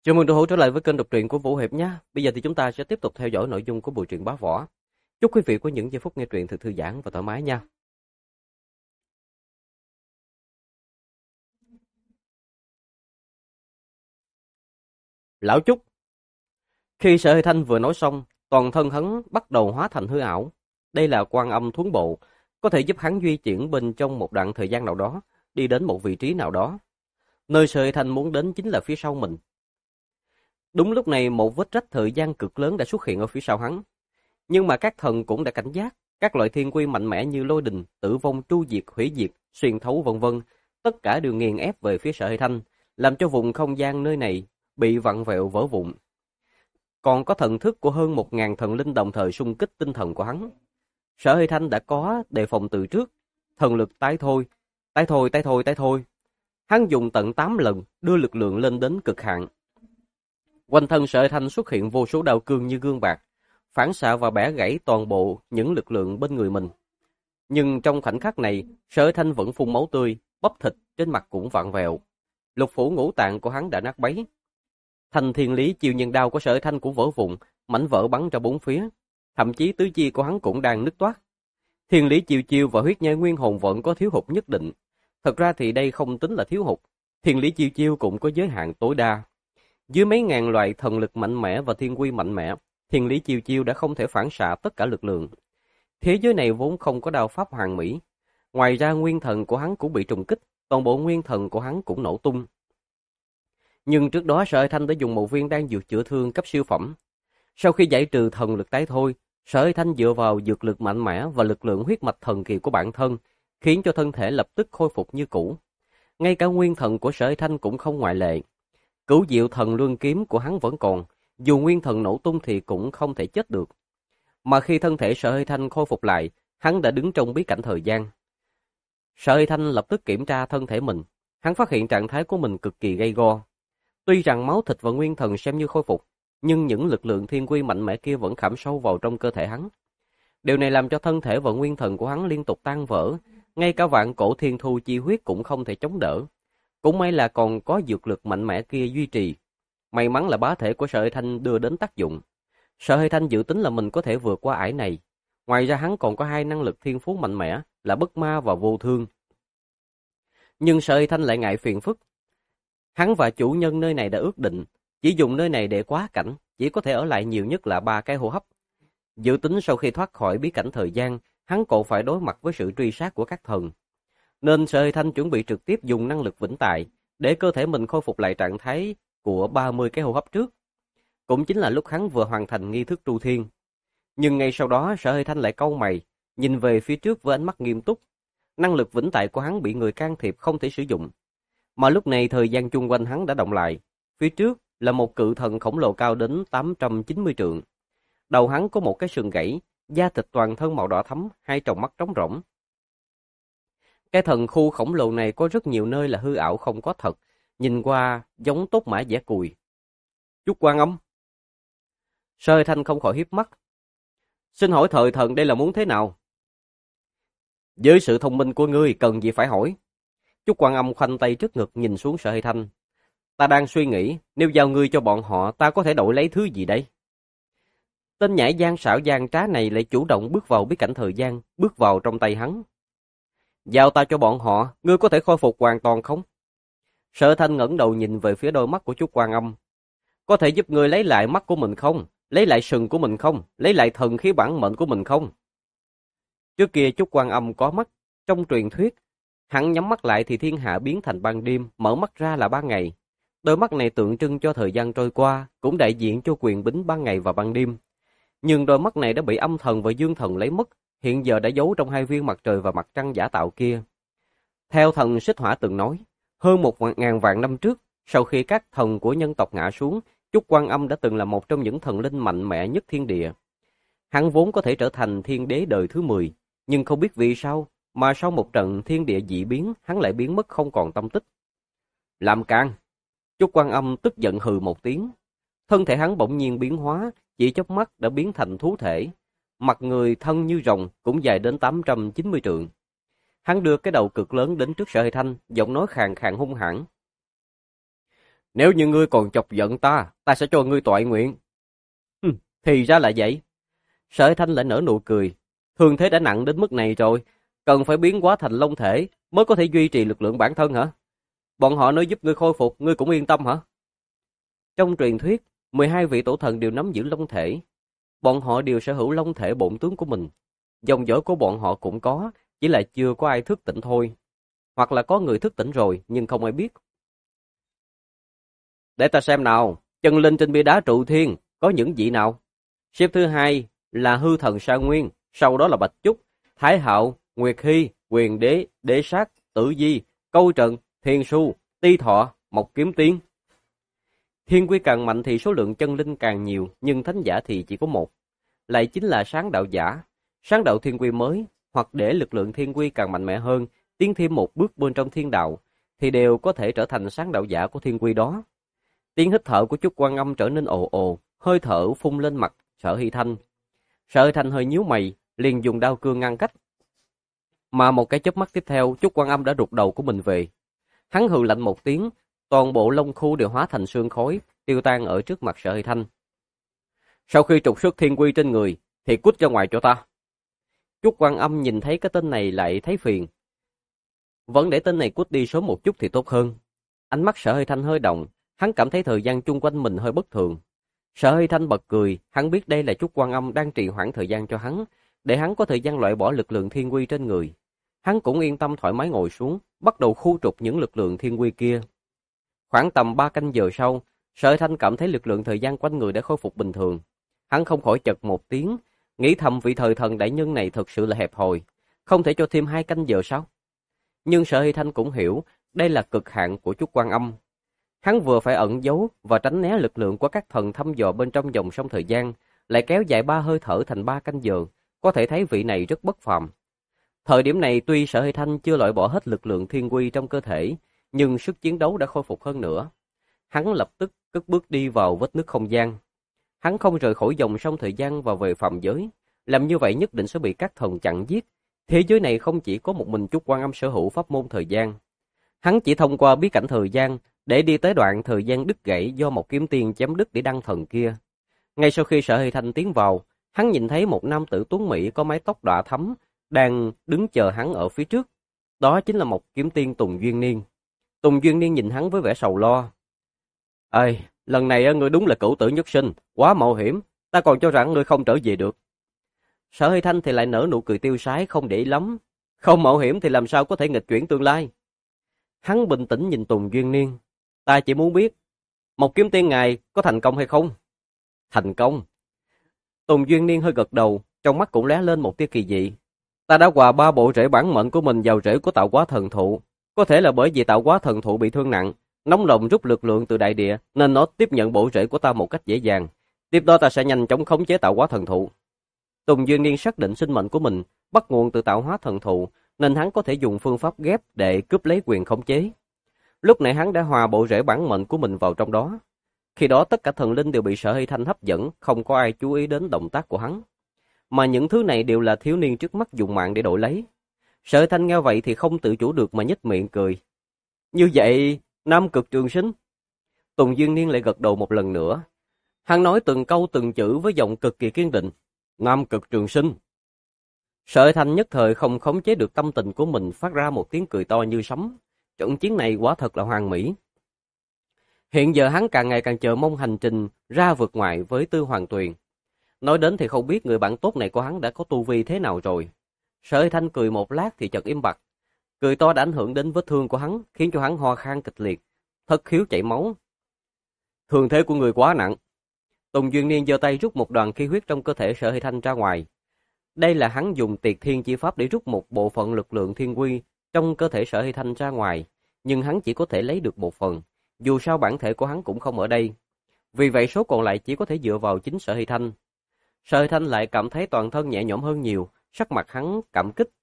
Chào mừng đồng hữu trở lại với kênh đọc truyện của Vũ Hiệp nhé. Bây giờ thì chúng ta sẽ tiếp tục theo dõi nội dung của bộ truyện Bá Võ. Chúc quý vị có những giây phút nghe truyện thật thư giãn và thoải mái nha. Lão Trúc. Khi Sở Hơi Thanh vừa nói xong, toàn thân hắn bắt đầu hóa thành hư ảo. Đây là Quan Âm Thuấn Bộ, có thể giúp hắn di chuyển bên trong một đoạn thời gian nào đó, đi đến một vị trí nào đó. Nơi Sở Hơi Thanh muốn đến chính là phía sau mình. Đúng lúc này một vết rách thời gian cực lớn đã xuất hiện ở phía sau hắn. Nhưng mà các thần cũng đã cảnh giác, các loại thiên quy mạnh mẽ như lôi đình, tử vong, tru diệt, hủy diệt, xuyên thấu vân vân, tất cả đều nghiền ép về phía Sở Hơi Thanh, làm cho vùng không gian nơi này bị vặn vẹo vỡ vụn. Còn có thần thức của hơn 1000 thần linh đồng thời xung kích tinh thần của hắn. Sở Hơi Thanh đã có đề phòng từ trước, thần lực tái thôi, tái thôi, tái thôi, tái thôi. Hắn dùng tận 8 lần đưa lực lượng lên đến cực hạn. Quanh thân Sở Hơi Thanh xuất hiện vô số đao cương như gương bạc, phản xạ và bẻ gãy toàn bộ những lực lượng bên người mình. Nhưng trong khoảnh khắc này, Sở Hơi Thanh vẫn phun máu tươi, bắp thịt trên mặt cũng vặn vẹo. Lục phủ ngũ tạng của hắn đã nát bấy. Thanh thiên lý chiêu nhân đao của Sở Hơi Thanh cũng vỡ vụn, mảnh vỡ bắn ra bốn phía. Thậm chí tứ chi của hắn cũng đang nứt toát. Thiên lý chiêu chiêu và huyết nhai nguyên hồn vẫn có thiếu hụt nhất định. Thật ra thì đây không tính là thiếu hụt. Thiên lý chiêu chiêu cũng có giới hạn tối đa. Dưới mấy ngàn loại thần lực mạnh mẽ và thiên quy mạnh mẽ, thiên lý chiêu chiêu đã không thể phản xạ tất cả lực lượng. Thế giới này vốn không có đao pháp hoàn mỹ. Ngoài ra nguyên thần của hắn cũng bị trùng kích, toàn bộ nguyên thần của hắn cũng nổ tung. Nhưng trước đó Sở Hơi Thanh đã dùng một viên đan dược chữa thương cấp siêu phẩm. Sau khi giải trừ thần lực tái thôi, Sở Hơi Thanh dựa vào dược lực mạnh mẽ và lực lượng huyết mạch thần kỳ của bản thân, khiến cho thân thể lập tức khôi phục như cũ. Ngay cả nguyên thần của Sở Hơi Thanh cũng không ngoại lệ. Cửu diệu thần luân kiếm của hắn vẫn còn, dù nguyên thần nổ tung thì cũng không thể chết được. Mà khi thân thể Sở Hơi Thanh khôi phục lại, hắn đã đứng trong bí cảnh thời gian. Sở Hơi Thanh lập tức kiểm tra thân thể mình, hắn phát hiện trạng thái của mình cực kỳ gay go. Tuy rằng máu thịt và nguyên thần xem như khôi phục, nhưng những lực lượng thiên quy mạnh mẽ kia vẫn khảm sâu vào trong cơ thể hắn. Điều này làm cho thân thể và nguyên thần của hắn liên tục tan vỡ, ngay cả vạn cổ thiên thu chi huyết cũng không thể chống đỡ. Cũng may là còn có dược lực mạnh mẽ kia duy trì. May mắn là bá thể của Sở Hơi Thanh đưa đến tác dụng. Sở Hơi Thanh dự tính là mình có thể vượt qua ải này. Ngoài ra hắn còn có hai năng lực thiên phú mạnh mẽ là bất ma và vô thương. Nhưng Sở Hơi Thanh lại ngại phiền phức. Hắn và chủ nhân nơi này đã ước định, chỉ dùng nơi này để quá cảnh, chỉ có thể ở lại nhiều nhất là 3 cái hô hấp. Dự tính sau khi thoát khỏi bí cảnh thời gian, hắn còn phải đối mặt với sự truy sát của các thần. Nên Sở Hơi Thanh chuẩn bị trực tiếp dùng năng lực vĩnh tại, để cơ thể mình khôi phục lại trạng thái của 30 cái hô hấp trước. Cũng chính là lúc hắn vừa hoàn thành nghi thức tru thiên. Nhưng ngay sau đó Sở Hơi Thanh lại cau mày, nhìn về phía trước với ánh mắt nghiêm túc. Năng lực vĩnh tại của hắn bị người can thiệp không thể sử dụng. Mà lúc này thời gian chung quanh hắn đã động lại. Phía trước là một cự thần khổng lồ cao đến 890 trượng. Đầu hắn có một cái sừng gãy, da thịt toàn thân màu đỏ thẫm, hai tròng mắt trống rỗng. Cái thần khu khổng lồ này có rất nhiều nơi là hư ảo không có thật, nhìn qua giống tốt mã dẻ cùi. Chút Quan Âm. Sở Hơi Thanh không khỏi hiếp mắt. Xin hỏi thời thần đây là muốn thế nào? Với sự thông minh của ngươi cần gì phải hỏi. Chút Quan Âm khoanh tay trước ngực nhìn xuống Sở Hơi Thanh. Ta đang suy nghĩ, nếu giao ngươi cho bọn họ ta có thể đổi lấy thứ gì đây? Tên nhãi gian xảo gian trá này lại chủ động bước vào bí cảnh thời gian, bước vào trong tay hắn. Giao ta cho bọn họ, ngươi có thể khôi phục hoàn toàn không? Sở Thanh ngẩng đầu nhìn về phía đôi mắt của Chút Quan Âm. Có thể giúp ngươi lấy lại mắt của mình không? Lấy lại sừng của mình không? Lấy lại thần khí bản mệnh của mình không? Trước kia Chút Quan Âm có mắt, trong truyền thuyết, hắn nhắm mắt lại thì thiên hạ biến thành ban đêm, mở mắt ra là ban ngày. Đôi mắt này tượng trưng cho thời gian trôi qua, cũng đại diện cho quyền bính ban ngày và ban đêm. Nhưng đôi mắt này đã bị âm thần và dương thần lấy mất, hiện giờ đã giấu trong hai viên mặt trời và mặt trăng giả tạo kia. Theo thần Xích Hỏa từng nói, hơn 1000 vạn năm trước, sau khi các thần của nhân tộc ngã xuống, Chút Quan Âm đã từng là một trong những thần linh mạnh mẽ nhất thiên địa. Hắn vốn có thể trở thành thiên đế đời thứ 10, nhưng không biết vì sao, mà sau một trận thiên địa dị biến, hắn lại biến mất không còn tâm tích. Làm càn! Chút Quan Âm tức giận hừ một tiếng. Thân thể hắn bỗng nhiên biến hóa, chỉ chớp mắt đã biến thành thú thể. Mặt người thân như rồng, cũng dài đến 890 trượng. Hắn đưa cái đầu cực lớn đến trước Sở Hơi Thanh, giọng nói khàn khàn hung hãn. Nếu như ngươi còn chọc giận ta sẽ cho ngươi toại nguyện. Thì ra là vậy. Sở Hải Thanh lại nở nụ cười. Thương thế đã nặng đến mức này rồi, cần phải biến hóa thành long thể mới có thể duy trì lực lượng bản thân hả? Bọn họ nói giúp ngươi khôi phục, ngươi cũng yên tâm hả? Trong truyền thuyết, 12 vị tổ thần đều nắm giữ long thể. Bọn họ đều sở hữu long thể bổn tướng của mình. Dòng dõi của bọn họ cũng có, chỉ là chưa có ai thức tỉnh thôi. Hoặc là có người thức tỉnh rồi, nhưng không ai biết. Để ta xem nào, chân linh trên bia đá trụ thiên, có những vị nào? Xếp thứ hai là hư thần Sa Nguyên, sau đó là Bạch Chúc, Thái Hạo, Nguyệt Hy, Quyền Đế, Đế Sát, Tử Di, Câu Trần, Thiên Su, Ti Thọ, Mộc Kiếm Tiên. Thiên quy càng mạnh thì số lượng chân linh càng nhiều, nhưng thánh giả thì chỉ có một. Lại chính là sáng đạo giả. Sáng đạo thiên quy mới, hoặc để lực lượng thiên quy càng mạnh mẽ hơn, tiến thêm một bước bên trong thiên đạo, thì đều có thể trở thành sáng đạo giả của thiên quy đó. Tiếng hít thở của Chúc Quan Âm trở nên ồ ồ, hơi thở phun lên mặt Sở Hy Thanh. Sở Hy Thanh hơi nhíu mày, liền dùng đao cương ngăn cách. Mà một cái chớp mắt tiếp theo, Chúc Quan Âm đã rụt đầu của mình về. Hắn hừ lạnh một tiếng, toàn bộ lông khu đều hóa thành sương khói, tiêu tan ở trước mặt Sở Hy Thanh. Sau khi trục xuất thiên quy trên người, thì cút ra ngoài cho ta. Chúc Quan Âm nhìn thấy cái tên này lại thấy phiền. Vẫn để tên này cút đi sớm một chút thì tốt hơn. Ánh mắt Sở Hy Thanh hơi động, hắn cảm thấy thời gian chung quanh mình hơi bất thường. Sở Hy Thanh bật cười, hắn biết đây là Chúc Quan Âm đang trì hoãn thời gian cho hắn, để hắn có thời gian loại bỏ lực lượng thiên quy trên người. Hắn cũng yên tâm thoải mái ngồi xuống, bắt đầu khu trục những lực lượng thiên quy kia. Khoảng tầm 3 canh giờ sau, Sở Hy Thanh cảm thấy lực lượng thời gian quanh người đã khôi phục bình thường. Hắn không khỏi chật một tiếng, nghĩ thầm vị thời thần đại nhân này thật sự là hẹp hòi, không thể cho thêm 2 canh giờ sao? Nhưng Sở Hy Thanh cũng hiểu, đây là cực hạn của Chúc Quan Âm. Hắn vừa phải ẩn giấu và tránh né lực lượng của các thần thăm dò bên trong dòng sông thời gian, lại kéo dài 3 hơi thở thành 3 canh giờ, có thể thấy vị này rất bất phàm. Thời điểm này tuy Sở Hy Thanh chưa loại bỏ hết lực lượng thiên quy trong cơ thể, nhưng sức chiến đấu đã khôi phục hơn nữa. Hắn lập tức cất bước đi vào vết nứt không gian. Hắn không rời khỏi dòng sông thời gian và về phàm giới, làm như vậy nhất định sẽ bị các thần chặn giết. Thế giới này không chỉ có một mình Chúc Quan Âm sở hữu pháp môn thời gian. Hắn chỉ thông qua bí cảnh thời gian để đi tới đoạn thời gian đứt gãy do một kiếm tiên chém đứt để đăng thần kia. Ngay sau khi Sở Hy Thanh tiến vào, hắn nhìn thấy một nam tử tuấn mỹ có mái tóc đỏ thẫm đang đứng chờ hắn ở phía trước. Đó chính là một kiếm tiên Tùng Duyên Niên. Tùng Duyên Niên nhìn hắn với vẻ sầu lo. Ê, lần này ngươi đúng là cửu tử nhất sinh, quá mạo hiểm, ta còn cho rằng ngươi không trở về được. Sở Hy Thanh thì lại nở nụ cười tiêu sái không để ý lắm. Không mạo hiểm thì làm sao có thể nghịch chuyển tương lai. Hắn bình tĩnh nhìn Tùng Duyên Niên. Ta chỉ muốn biết, một kiếm tiên ngài có thành công hay không? Thành công. Tùng Duyên Niên hơi gật đầu, trong mắt cũng lóe lên một tia kỳ dị. Ta đã hòa 3 bộ rễ bản mệnh của mình vào rễ của tạo hóa thần thụ. Có thể là bởi vì tạo hóa thần thụ bị thương nặng, nóng lòng rút lực lượng từ đại địa, nên nó tiếp nhận bộ rễ của ta một cách dễ dàng. Tiếp đó ta sẽ nhanh chóng khống chế tạo hóa thần thụ. Tùng Duyên Niên xác định sinh mệnh của mình bắt nguồn từ tạo hóa thần thụ, nên hắn có thể dùng phương pháp ghép để cướp lấy quyền khống chế. Lúc này hắn đã hòa bộ rễ bản mệnh của mình vào trong đó. Khi đó tất cả thần linh đều bị Sở Hy Thanh hấp dẫn, không có ai chú ý đến động tác của hắn. Mà những thứ này đều là thiếu niên trước mắt dùng mạng để đổi lấy. Sở Hy Thanh nghe vậy thì không tự chủ được mà nhếch miệng cười. Như vậy, Nam Cực Trường Sinh. Tùng Duyên Niên lại gật đầu một lần nữa. Hắn nói từng câu từng chữ với giọng cực kỳ kiên định. Nam Cực Trường Sinh. Sở Hy Thanh nhất thời không khống chế được tâm tình của mình, phát ra một tiếng cười to như sấm. Trận chiến này quả thật là hoàn mỹ. Hiện giờ hắn càng ngày càng chờ mong hành trình ra vượt ngoại với Tư Hoàng Tuyền. Nói đến thì không biết người bạn tốt này của hắn đã có tu vi thế nào rồi. Sở Hy Thanh cười một lát thì chợt im bặt. Cười to đã ảnh hưởng đến vết thương của hắn, khiến cho hắn ho khan kịch liệt, thất khiếu chảy máu. Thương thế của người quá nặng. Tùng Duyên Niên giơ tay rút một đoàn khí huyết trong cơ thể Sở Hy Thanh ra ngoài. Đây là hắn dùng Tiệt Thiên chi pháp để rút một bộ phận lực lượng thiên quy trong cơ thể Sở Hy Thanh ra ngoài, nhưng hắn chỉ có thể lấy được một phần, dù sao bản thể của hắn cũng không ở đây. Vì vậy số còn lại chỉ có thể dựa vào chính Sở Hy Thanh. Sở Hy Thanh lại cảm thấy toàn thân nhẹ nhõm hơn nhiều, sắc mặt hắn cảm kích.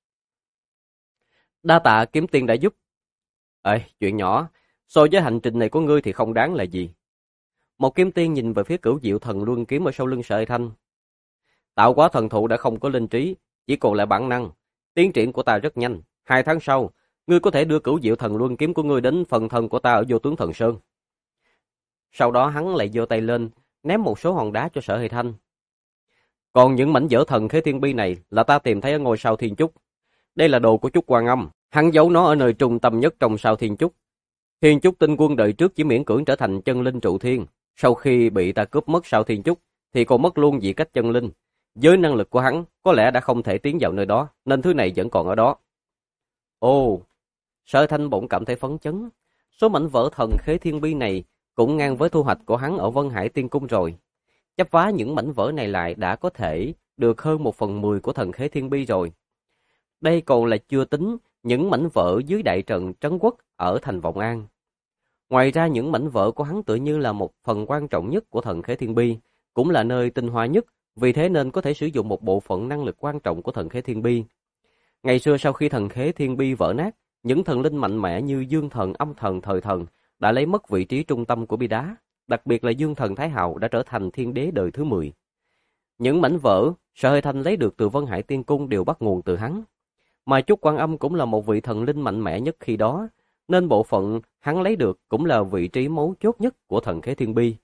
Đa tạ kiếm tiên đã giúp. Chuyện nhỏ, so với hành trình này của ngươi thì không đáng là gì. Một kiếm tiên nhìn về phía Cửu Diệu Thần Luân kiếm ở sau lưng Sở Hy Thanh. Tạo hóa thần thụ đã không có linh trí, chỉ còn lại bản năng. Tiến triển của ta rất nhanh, 2 tháng sau, ngươi có thể đưa Cửu Diệu Thần Luân kiếm của ngươi đến phần thân của ta ở Vô Tướng Thần Sơn. Sau đó hắn lại giơ tay lên, ném một số hòn đá cho Sở Hề Thanh. Còn những mảnh vỡ thần khế thiên bi này là ta tìm thấy ở ngôi sao thiên chúc. Đây là đồ của Chúc Quan Âm, hắn giấu nó ở nơi trung tâm nhất trong sao thiên chúc. Thiên chúc tinh quân đời trước chỉ miễn cưỡng trở thành chân linh trụ thiên, sau khi bị ta cướp mất sao thiên chúc thì còn mất luôn vị cách chân linh. Với năng lực của hắn, có lẽ đã không thể tiến vào nơi đó, nên thứ này vẫn còn ở đó. Ồ, Sở Thanh bỗng cảm thấy phấn chấn. Số mảnh vỡ thần khế thiên bi này cũng ngang với thu hoạch của hắn ở Vân Hải Tiên Cung rồi. Chắp vá những mảnh vỡ này lại đã có thể được hơn 1/10 của thần khế thiên bi rồi. Đây còn là chưa tính những mảnh vỡ dưới đại trận trấn quốc ở thành Vọng An. Ngoài ra những mảnh vỡ của hắn tự như là một phần quan trọng nhất của thần khế thiên bi, cũng là nơi tinh hoa nhất, vì thế nên có thể sử dụng một bộ phận năng lực quan trọng của thần khế thiên bi. Ngày xưa sau khi thần khế thiên bi vỡ nát, những thần linh mạnh mẽ như dương thần, âm thần, thời thần đã lấy mất vị trí trung tâm của bi đá, đặc biệt là dương thần Thái Hạo đã trở thành thiên đế đời thứ 10. Những mảnh vỡ Sở Hơi Thanh lấy được từ Vân Hải Tiên Cung đều bắt nguồn từ hắn, mà Chúc Quan Âm cũng là một vị thần linh mạnh mẽ nhất khi đó, nên bộ phận hắn lấy được cũng là vị trí mấu chốt nhất của thần khế thiên bi.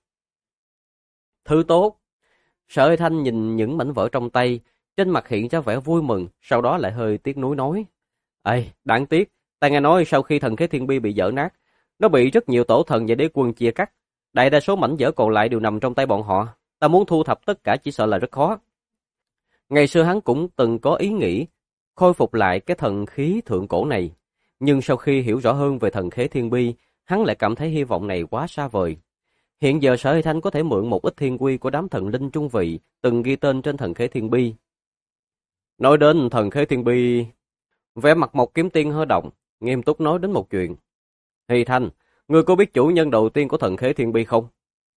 Thứ tốt. Sở Hơi Thanh nhìn những mảnh vỡ trong tay, trên mặt hiện ra vẻ vui mừng, sau đó lại hơi tiếc nuối nói: "Ây, đáng tiếc, ta nghe nói sau khi thần khế thiên bi bị vỡ nát, nó bị rất nhiều tổ thần và đế quân chia cắt, đại đa số mảnh vỡ còn lại đều nằm trong tay bọn họ, ta muốn thu thập tất cả chỉ sợ là rất khó." Ngày xưa hắn cũng từng có ý nghĩ khôi phục lại cái thần khí thượng cổ này, nhưng sau khi hiểu rõ hơn về thần khế thiên bi, hắn lại cảm thấy hy vọng này quá xa vời. Hiện giờ Sở Hơi Thanh có thể mượn một ít thiên quy của đám thần linh trung vị từng ghi tên trên thần khế thiên bi. Nói đến thần khế thiên bi, vẻ mặt Mộc Kiếm Tiên hơi động, nghiêm túc nói đến một chuyện. Hy Thanh, ngươi có biết chủ nhân đầu tiên của thần khế thiên bi không?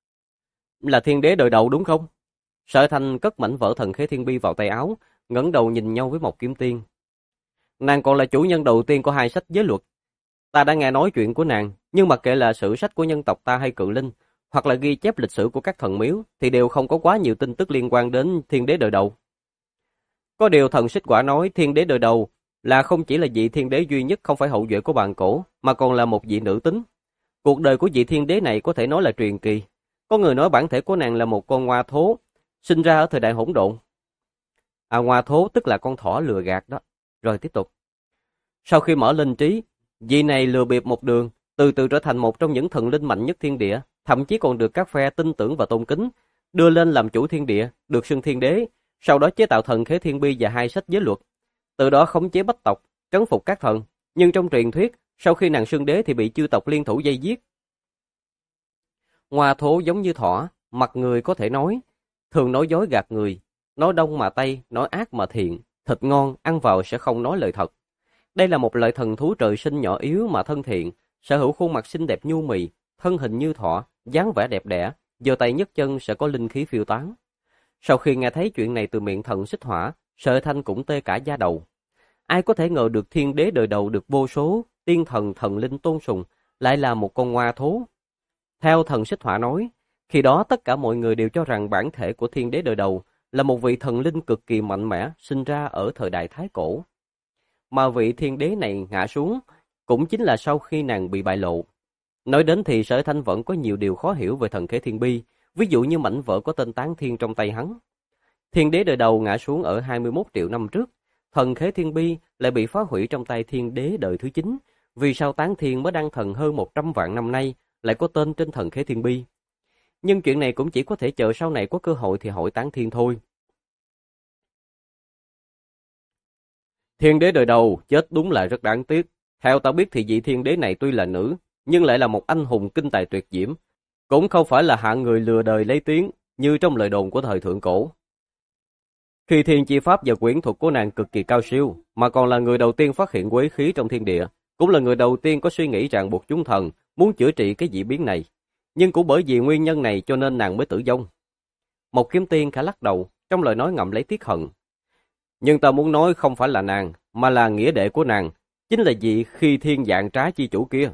Là thiên đế đời đầu đúng không? Sở Thanh cất mảnh vỡ thần khế thiên bi vào tay áo, ngẩng đầu nhìn nhau với Mộc Kiếm Tiên. Nàng còn là chủ nhân đầu tiên của 2 sách giới luật. Ta đã nghe nói chuyện của nàng, nhưng mặc kệ là sử sách của nhân tộc ta hay cự linh, hoặc là ghi chép lịch sử của các thần miếu, thì đều không có quá nhiều tin tức liên quan đến thiên đế đời đầu. Có điều thần xích quả nói thiên đế đời đầu là không chỉ là vị thiên đế duy nhất không phải hậu duệ của bàn cổ, mà còn là một vị nữ tính. Cuộc đời của vị thiên đế này có thể nói là truyền kỳ. Có người nói bản thể của nàng là một con ngoa thố, sinh ra ở thời đại hỗn độn. Ngoa thố tức là con thỏ lừa gạt đó. Rồi tiếp tục. Sau khi mở linh trí, vị này lừa bịp một đường, từ từ trở thành một trong những thần linh mạnh nhất thiên địa, thậm chí còn được các phe tin tưởng và tôn kính, đưa lên làm chủ thiên địa, được xưng thiên đế, sau đó chế tạo thần khế thiên bi và 2 sách giới luật, từ đó khống chế bách tộc, trấn phục các thần. Nhưng trong truyền thuyết, sau khi nàng xưng đế thì bị chư tộc liên thủ vây giết. Ngoa thố giống như thỏ, mặt người có thể nói, thường nói dối gạt người, nói đông mà tây, nói ác mà thiện, thịt ngon, ăn vào sẽ không nói lời thật. Đây là một loại thần thú trời sinh nhỏ yếu mà thân thiện, sở hữu khuôn mặt xinh đẹp nhu mì, thân hình như thỏ, dáng vẻ đẹp đẽ, giơ tay nhấc chân sẽ có linh khí phiêu tán. Sau khi nghe thấy chuyện này từ miệng thần xích hỏa, Sở Thanh cũng tê cả da đầu. Ai có thể ngờ được thiên đế đời đầu được vô số tiên thần thần linh tôn sùng, lại là một con ngoa thú. Theo thần xích hỏa nói, khi đó tất cả mọi người đều cho rằng bản thể của thiên đế đời đầu là một vị thần linh cực kỳ mạnh mẽ sinh ra ở thời đại Thái Cổ. Mà vị thiên đế này ngã xuống cũng chính là sau khi nàng bị bại lộ. Nói đến thì Sở Thanh vẫn có nhiều điều khó hiểu về thần khế thiên bi, ví dụ như mảnh vỡ có tên Tán Thiên trong tay hắn. Thiên đế đời đầu ngã xuống ở 21 triệu năm trước, thần khế thiên bi lại bị phá hủy trong tay thiên đế đời thứ 9, vì sao Tán Thiên mới đăng thần hơn 100 vạn năm nay lại có tên trên thần khế thiên bi. Nhưng chuyện này cũng chỉ có thể chờ sau này có cơ hội thì hỏi Tán Thiên thôi. Thiên đế đời đầu chết đúng là rất đáng tiếc. Theo ta biết thì vị thiên đế này tuy là nữ, nhưng lại là một anh hùng kinh tài tuyệt diễm, cũng không phải là hạng người lừa đời lấy tiếng như trong lời đồn của thời thượng cổ. Khi thiên chi pháp và quyển thuật của nàng cực kỳ cao siêu, mà còn là người đầu tiên phát hiện quế khí trong thiên địa, cũng là người đầu tiên có suy nghĩ ràng buộc chúng thần muốn chữa trị cái dị biến này. Nhưng cũng bởi vì nguyên nhân này cho nên nàng mới tử vong. Mộc Kiếm Tiên khẽ lắc đầu, trong lời nói ngậm lấy tiếc hận. Nhưng ta muốn nói không phải là nàng, mà là nghĩa đệ của nàng, chính là vị khi thiên dạng trá chi chủ kia.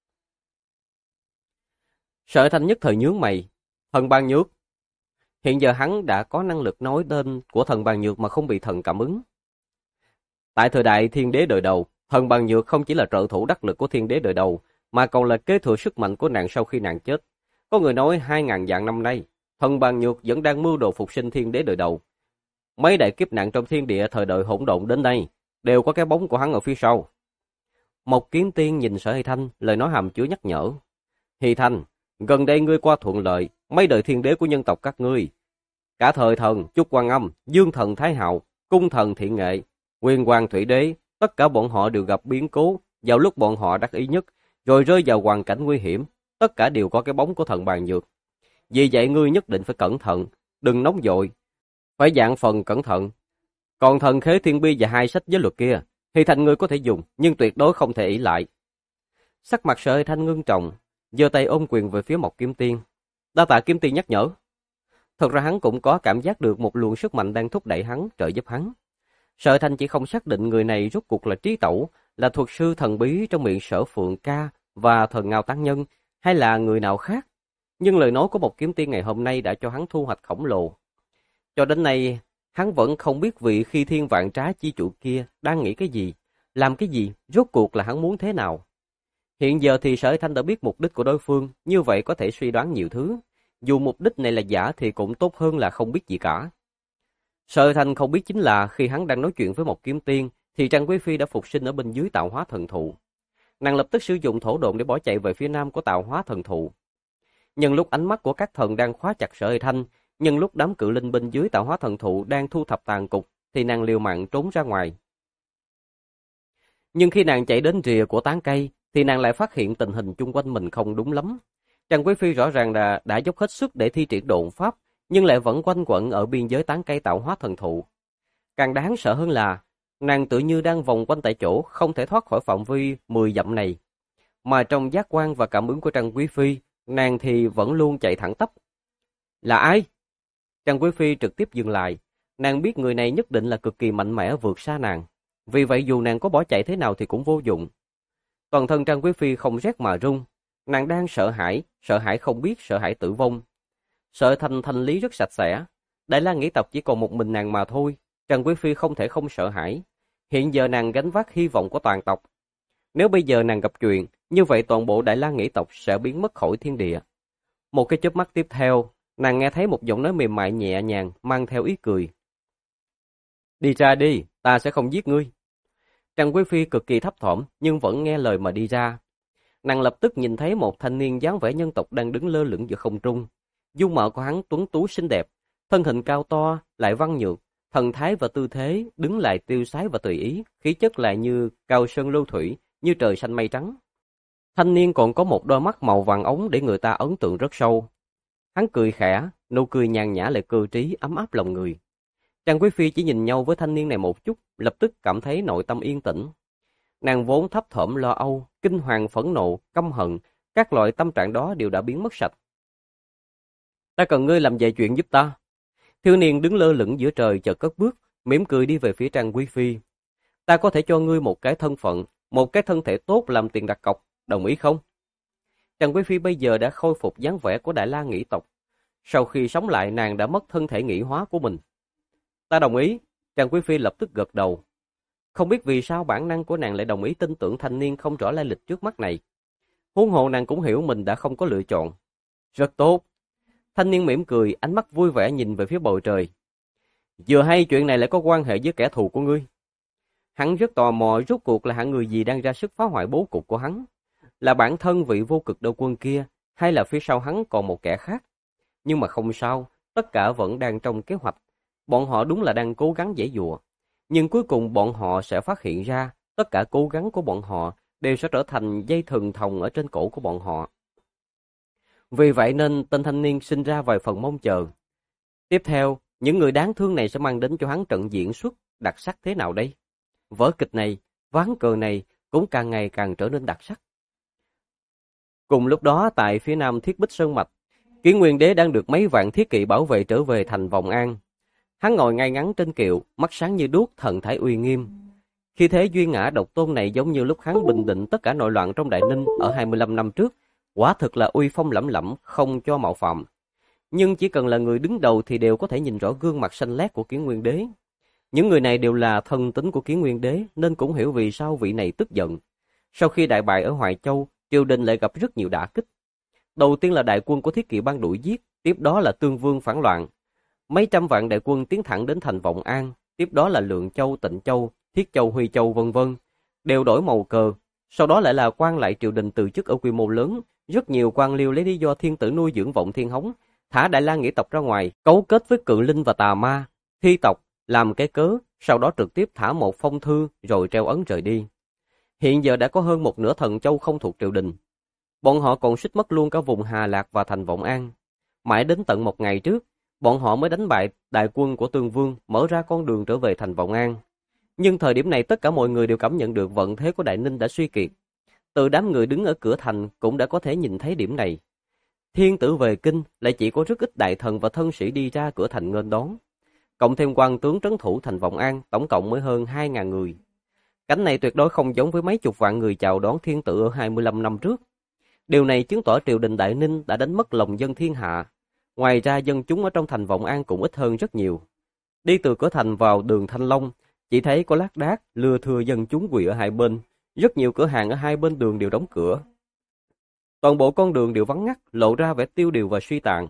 Sở Thanh nhất thời nhướng mày, thần ban nhược. Hiện giờ hắn đã có năng lực nói tên của thần ban nhược mà không bị thần cảm ứng. Tại thời đại thiên đế đời đầu, thần ban nhược không chỉ là trợ thủ đắc lực của thiên đế đời đầu, mà còn là kế thừa sức mạnh của nàng sau khi nàng chết. Có người nói 2.000 vạn năm nay, thần Bàn Nhược vẫn đang mưu đồ phục sinh thiên đế đời đầu. Mấy đại kiếp nạn trong thiên địa thời đại hỗn độn đến nay, đều có cái bóng của hắn ở phía sau. Một Kiếm Tiên nhìn Sở Hy Thanh, lời nói hàm chứa nhắc nhở. Hy Thanh, gần đây ngươi qua thuận lợi, mấy đời thiên đế của nhân tộc các ngươi. Cả Thời Thần, Chúc Quan Âm, Dương Thần Thái Hạo, Cung Thần Thiện Nghệ, Nguyên Hoàng Thủy Đế, tất cả bọn họ đều gặp biến cố, vào lúc bọn họ đắc ý nhất, rồi rơi vào hoàn cảnh nguy hiểm, tất cả đều có cái bóng của thần Bàn Nhược. Vì vậy ngươi nhất định phải cẩn thận, đừng nóng vội, phải dạng phần cẩn thận. Còn Thần Khế Thiên Bi và 2 sách giới luật kia, Hy Thanh ngươi có thể dùng, nhưng tuyệt đối không thể ỷ lại. Sắc mặt Sở Hy Thanh ngưng trọng, giơ tay ôm quyền về phía Một Kiếm Tiên. Đa tạ Kiếm Tiên nhắc nhở. Thật ra hắn cũng có cảm giác được một luồng sức mạnh đang thúc đẩy hắn, trợ giúp hắn. Sở Hy Thanh chỉ không xác định người này rốt cuộc là Trí Tẩu, là thuật sư thần bí trong miệng Sở Phượng Ca và Thần Ngao Tán Nhân, hay là người nào khác. Nhưng lời nói của Một Kiếm Tiên ngày hôm nay đã cho hắn thu hoạch khổng lồ. Cho đến nay, hắn vẫn không biết vị Khi Thiên Vạn Trá chi chủ kia đang nghĩ cái gì, làm cái gì, rốt cuộc là hắn muốn thế nào. Hiện giờ thì Sở Hy Thanh đã biết mục đích của đối phương, như vậy có thể suy đoán nhiều thứ. Dù mục đích này là giả thì cũng tốt hơn là không biết gì cả. Sở Hy Thanh không biết chính là khi hắn đang nói chuyện với Một Kiếm Tiên, thì Trang Quý Phi đã phục sinh ở bên dưới tạo hóa thần thụ. Nàng lập tức sử dụng thổ độn để bỏ chạy về phía nam của tạo hóa thần thụ. Nhân lúc ánh mắt của các thần đang khóa chặt Sở Hy Thanh, nhân lúc đám cự linh bên dưới tạo hóa thần thụ đang thu thập tàn cục, thì nàng liều mạng trốn ra ngoài. Nhưng khi nàng chạy đến rìa của tán cây, thì nàng lại phát hiện tình hình chung quanh mình không đúng lắm. Trang Quý Phi rõ ràng là đã dốc hết sức để thi triển độn pháp, nhưng lại vẫn quanh quẩn ở biên giới tán cây tạo hóa thần thụ. Càng đáng sợ hơn là, nàng tự như đang vòng quanh tại chỗ, không thể thoát khỏi phạm vi 10 dặm này. Mà trong giác quan và cảm ứng của Trang Quý Phi, nàng thì vẫn luôn chạy thẳng tắp. Là ai? Trang Quý Phi trực tiếp dừng lại, nàng biết người này nhất định là cực kỳ mạnh mẽ vượt xa nàng. Vì vậy dù nàng có bỏ chạy thế nào thì cũng vô dụng. Toàn thân Trang Quý Phi không rét mà run, nàng đang sợ hãi không biết, sợ hãi tử vong. Sợ thanh lý rất sạch sẽ, Đại La Nghĩ Tộc chỉ còn một mình nàng mà thôi, Trang Quý Phi không thể không sợ hãi. Hiện giờ nàng gánh vác hy vọng của toàn tộc. Nếu bây giờ nàng gặp chuyện, như vậy toàn bộ Đại La Nghĩ Tộc sẽ biến mất khỏi thiên địa. Một cái chớp mắt tiếp theo, nàng nghe thấy một giọng nói mềm mại nhẹ nhàng, mang theo ý cười. Đi ra đi, ta sẽ không giết ngươi. Trang Quý Phi cực kỳ thấp thỏm, nhưng vẫn nghe lời mà đi ra. Nàng lập tức nhìn thấy một thanh niên dáng vẻ nhân tộc đang đứng lơ lửng giữa không trung. Dung mạo của hắn tuấn tú xinh đẹp, thân hình cao to, lại văn nhược, thần thái và tư thế đứng lại tiêu sái và tùy ý, khí chất lại như cao sơn lưu thủy, như trời xanh mây trắng. Thanh niên còn có một đôi mắt màu vàng ống để người ta ấn tượng rất sâu. Hắn cười khẽ, nụ cười nhàn nhã lại cơ trí, ấm áp lòng người. Trang Quý Phi chỉ nhìn nhau với thanh niên này một chút, lập tức cảm thấy nội tâm yên tĩnh. Nàng vốn thấp thỏm lo âu, kinh hoàng phẫn nộ, căm hận, các loại tâm trạng đó đều đã biến mất sạch. Ta cần ngươi làm vài chuyện giúp ta. Thiếu niên đứng lơ lửng giữa trời chợt cất bước, mỉm cười đi về phía Trang Quý Phi. Ta có thể cho ngươi một cái thân phận, một cái thân thể tốt làm tiền đặt cọc, đồng ý không? Trang Quý Phi bây giờ đã khôi phục dáng vẻ của Đại La Nghĩ Tộc. Sau khi sống lại nàng đã mất thân thể nghĩ hóa của mình. Ta đồng ý. Trang Quý Phi lập tức gật đầu. Không biết vì sao bản năng của nàng lại đồng ý tin tưởng thanh niên không rõ lai lịch trước mắt này. Huống hồ nàng cũng hiểu mình đã không có lựa chọn. Rất tốt. Thanh niên mỉm cười, ánh mắt vui vẻ nhìn về phía bầu trời. Vừa hay chuyện này lại có quan hệ với kẻ thù của ngươi. Hắn rất tò mò rốt cuộc là hạng người gì đang ra sức phá hoại bố cục của hắn. Là bản thân vị vô cực đao quân kia, hay là phía sau hắn còn một kẻ khác. Nhưng mà không sao, tất cả vẫn đang trong kế hoạch. Bọn họ đúng là đang cố gắng giãy giụa. Nhưng cuối cùng bọn họ sẽ phát hiện ra, tất cả cố gắng của bọn họ đều sẽ trở thành dây thừng thòng ở trên cổ của bọn họ. Vì vậy nên tên thanh niên sinh ra vài phần mong chờ. Tiếp theo, những người đáng thương này sẽ mang đến cho hắn trận diễn xuất đặc sắc thế nào đây? Vở kịch này, ván cờ này cũng càng ngày càng trở nên đặc sắc. Cùng lúc đó tại phía nam Thiết Bích Sơn Mạch, Kiến Nguyên Đế đang được mấy vạn thiết kỵ bảo vệ trở về thành Vòng An. Hắn ngồi ngay ngắn trên kiệu, mắt sáng như đuốc, thần thái uy nghiêm. Khi thế duy ngã độc tôn này giống như lúc hắn bình định tất cả nội loạn trong Đại Ninh ở 25 năm trước, quả thực là uy phong lẫm lẫm, không cho mạo phạm. Nhưng chỉ cần là người đứng đầu thì đều có thể nhìn rõ gương mặt xanh lét của Kiến Nguyên Đế. Những người này đều là thân tín của Kiến Nguyên Đế nên cũng hiểu vì sao vị này tức giận. Sau khi đại bại ở Hoài Châu, triều đình lại gặp rất nhiều đả kích. Đầu tiên là đại quân của Thiết Kỵ Bang đuổi giết, tiếp đó là Tương Vương phản loạn. Mấy trăm vạn đại quân tiến thẳng đến thành Vọng An, tiếp đó là Lượng Châu, Tịnh Châu, Thiết Châu, Huy Châu vân vân, đều đổi màu cờ. Sau đó lại là quan lại triều đình từ chức ở quy mô lớn, rất nhiều quan liêu lấy lý do thiên tử nuôi dưỡng Vọng Thiên Hống, thả Đại La Nghĩa tộc ra ngoài, cấu kết với Cự Linh và Tà Ma, Thi tộc làm cái cớ, sau đó trực tiếp thả một phong thư rồi treo ấn rời đi. Hiện giờ đã có hơn một nửa Thần Châu không thuộc triều đình. Bọn họ còn suýt mất luôn cả vùng Hà Lạc và thành Vọng An. Mãi đến tận một ngày trước, bọn họ mới đánh bại đại quân của Tương Vương, mở ra con đường trở về thành Vọng An. Nhưng thời điểm này tất cả mọi người đều cảm nhận được vận thế của Đại Ninh đã suy kiệt. Từ đám người đứng ở cửa thành cũng đã có thể nhìn thấy điểm này. Thiên tử về kinh lại chỉ có rất ít đại thần và thân sĩ đi ra cửa thành nghênh đón. Cộng thêm quan tướng trấn thủ thành Vọng An, tổng cộng mới hơn 2.000 người. Cảnh này tuyệt đối không giống với mấy chục vạn người chào đón thiên tử ở 25 năm trước. Điều này chứng tỏ triều đình Đại Ninh đã đánh mất lòng dân thiên hạ. Ngoài ra dân chúng ở trong thành Vọng An cũng ít hơn rất nhiều. Đi từ cửa thành vào đường Thanh Long, chỉ thấy có lác đác, lưa thưa dân chúng quỳ ở hai bên. Rất nhiều cửa hàng ở hai bên đường đều đóng cửa. Toàn bộ con đường đều vắng ngắt, lộ ra vẻ tiêu điều và suy tàn.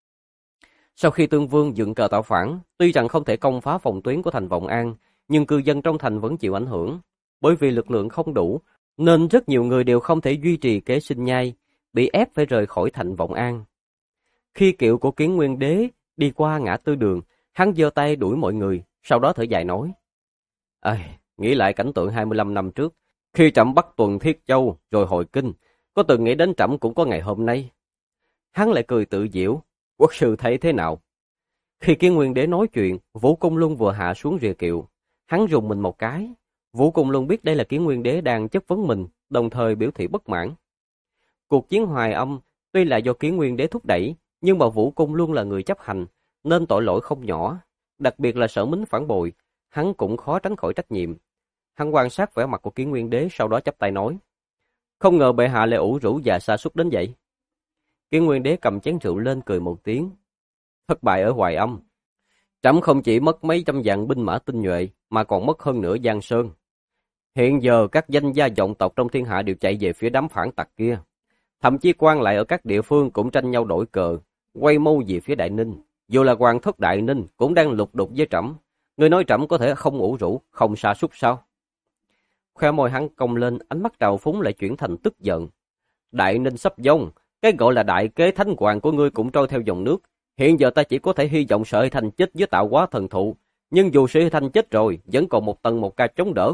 Sau khi Tương Vương dựng cờ tạo phản, tuy rằng không thể công phá phòng tuyến của thành Vọng An, nhưng cư dân trong thành vẫn chịu ảnh hưởng. Bởi vì lực lượng không đủ, nên rất nhiều người đều không thể duy trì kế sinh nhai, bị ép phải rời khỏi thành Vọng An. Khi kiệu của Kiến Nguyên Đế đi qua ngã tư đường, hắn giơ tay đuổi mọi người, sau đó thở dài nói: nghĩ lại cảnh tượng 25 năm trước, khi trẫm bắt tuần Thiết Châu rồi hồi kinh, có từng nghĩ đến trẫm cũng có ngày hôm nay. Hắn lại cười tự giễu: quốc sư thấy thế nào? Khi Kiến Nguyên Đế nói chuyện, Vũ Công Luân vừa hạ xuống rìa kiệu, hắn rùng mình một cái. Vũ Công Luân biết đây là Kiến Nguyên Đế đang chất vấn mình, đồng thời biểu thị bất mãn. Cuộc chiến Hoài Âm tuy là do Kiến Nguyên Đế thúc đẩy, nhưng mà Vũ Công Luân là người chấp hành, nên tội lỗi không nhỏ, đặc biệt là Sở Mính phản bội, hắn cũng khó tránh khỏi trách nhiệm. Hắn quan sát vẻ mặt của Kiến Nguyên Đế, sau đó chắp tay nói: không ngờ bệ hạ lại ủ rũ và sa sút đến vậy. Kiến Nguyên Đế cầm chén rượu lên cười một tiếng: thất bại ở Hoài Âm, trẫm không chỉ mất mấy trăm vạn binh mã tinh nhuệ, mà còn mất hơn nửa Giang Sơn. Hiện giờ các danh gia vọng tộc trong thiên hạ đều chạy về phía đám phản tặc kia. Thậm chí quan lại ở các địa phương cũng tranh nhau đổi cờ, quay mâu về phía Đại Ninh. Dù là hoàng thất Đại Ninh cũng đang lục đục với trẫm. Người nói trẫm có thể không ủ rũ, không sa sút sao? Khoe môi hắn cong lên, ánh mắt trào phúng lại chuyển thành tức giận. Đại Ninh sắp vong, cái gọi là đại kế thánh hoàng của ngươi cũng trôi theo dòng nước. Hiện giờ ta chỉ có thể hy vọng Sở Hy Thanh chết với tạo hóa thần thụ. Nhưng dù Sở Hy Thanh chết rồi, vẫn còn một tầng một ca chống đỡ.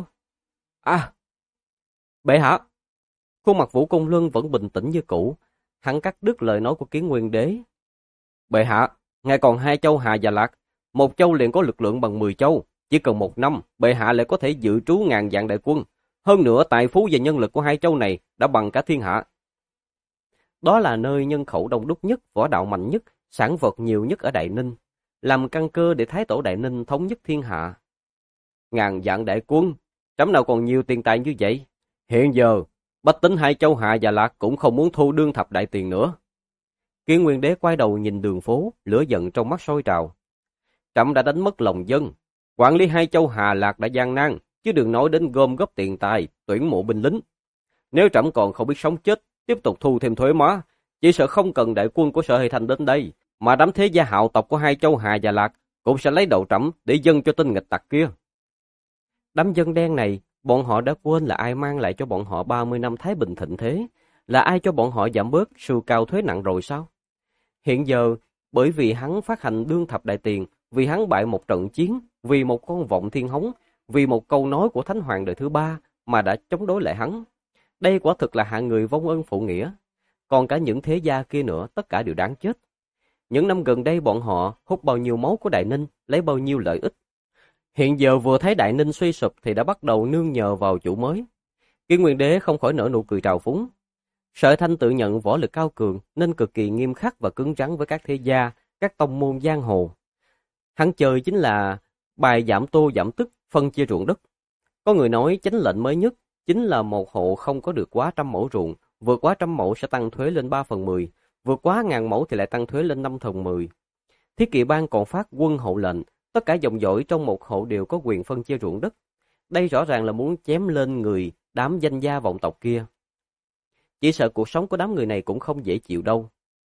Bệ hạ! Khuôn mặt Vũ Công Luân vẫn bình tĩnh như cũ. Hắn cắt đứt lời nói của Kiến Nguyên Đế. Bệ hạ, ngài còn 2 châu Hà và Lạc. 1 châu liền có lực lượng bằng 10 châu. Chỉ cần 1 năm, bệ hạ lại có thể dự trú ngàn vạn đại quân. Hơn nữa, tài phú và nhân lực của 2 châu này đã bằng cả thiên hạ. Đó là nơi nhân khẩu đông đúc nhất, võ đạo mạnh nhất, sản vật nhiều nhất ở Đại Ninh, làm căn cơ để Thái tổ Đại Ninh thống nhất thiên hạ. Ngàn vạn đại quân, trẫm nào còn nhiều tiền tài như vậy. Hiện giờ, bách tính 2 châu Hạ và Lạc cũng không muốn thu đương thập đại tiền nữa. Kiến Nguyên Đế quay đầu nhìn đường phố, lửa giận trong mắt sôi trào. Trẫm đã đánh mất lòng dân, quản lý 2 châu Hà Lạc đã gian nan, chứ đừng nói đến gom góp tiền tài, tuyển mộ binh lính. Nếu trẫm còn không biết sống chết, tiếp tục thu thêm thuế má, chỉ sợ không cần đại quân của Sở Hy Thanh đến đây, mà đám thế gia hạo tộc của 2 châu Hà và Lạc cũng sẽ lấy đầu trẫm để dâng cho tên nghịch tặc kia. Đám dân đen này, bọn họ đã quên là ai mang lại cho bọn họ 30 năm thái bình thịnh thế, là ai cho bọn họ giảm bớt sưu cao thuế nặng rồi sao? Hiện giờ, bởi vì hắn phát hành đương thập đại tiền, vì hắn bại một trận chiến, vì một con Vọng Thiên Hống, vì một câu nói của Thánh Hoàng đời thứ 3 mà đã chống đối lại hắn. Đây quả thực là hạng người vong ân phụ nghĩa. Còn cả những thế gia kia nữa, tất cả đều đáng chết. Những năm gần đây bọn họ hút bao nhiêu máu của Đại Ninh, lấy bao nhiêu lợi ích. Hiện giờ vừa thấy Đại Ninh suy sụp thì đã bắt đầu nương nhờ vào chủ mới. Kiến Nguyên Đế không khỏi nở nụ cười trào phúng. Sở Thanh tự nhận võ lực cao cường nên cực kỳ nghiêm khắc và cứng rắn với các thế gia, các tông môn giang hồ. Hắn chơi chính là bài giảm tô giảm tức, phân chia ruộng đất. Có người nói chánh lệnh mới nhất chính là một hộ không có được quá 100 mẫu ruộng, vượt quá 100 mẫu sẽ tăng thuế lên 3/10, vượt quá 1000 mẫu thì lại tăng thuế lên 5/10. Thiết Kỵ Bang còn phát quân hậu lệnh, tất cả dòng dõi trong một hộ đều có quyền phân chia ruộng đất. Đây rõ ràng là muốn chém lên người đám danh gia vọng tộc kia. chỉ sợ cuộc sống của đám người này cũng không dễ chịu đâu.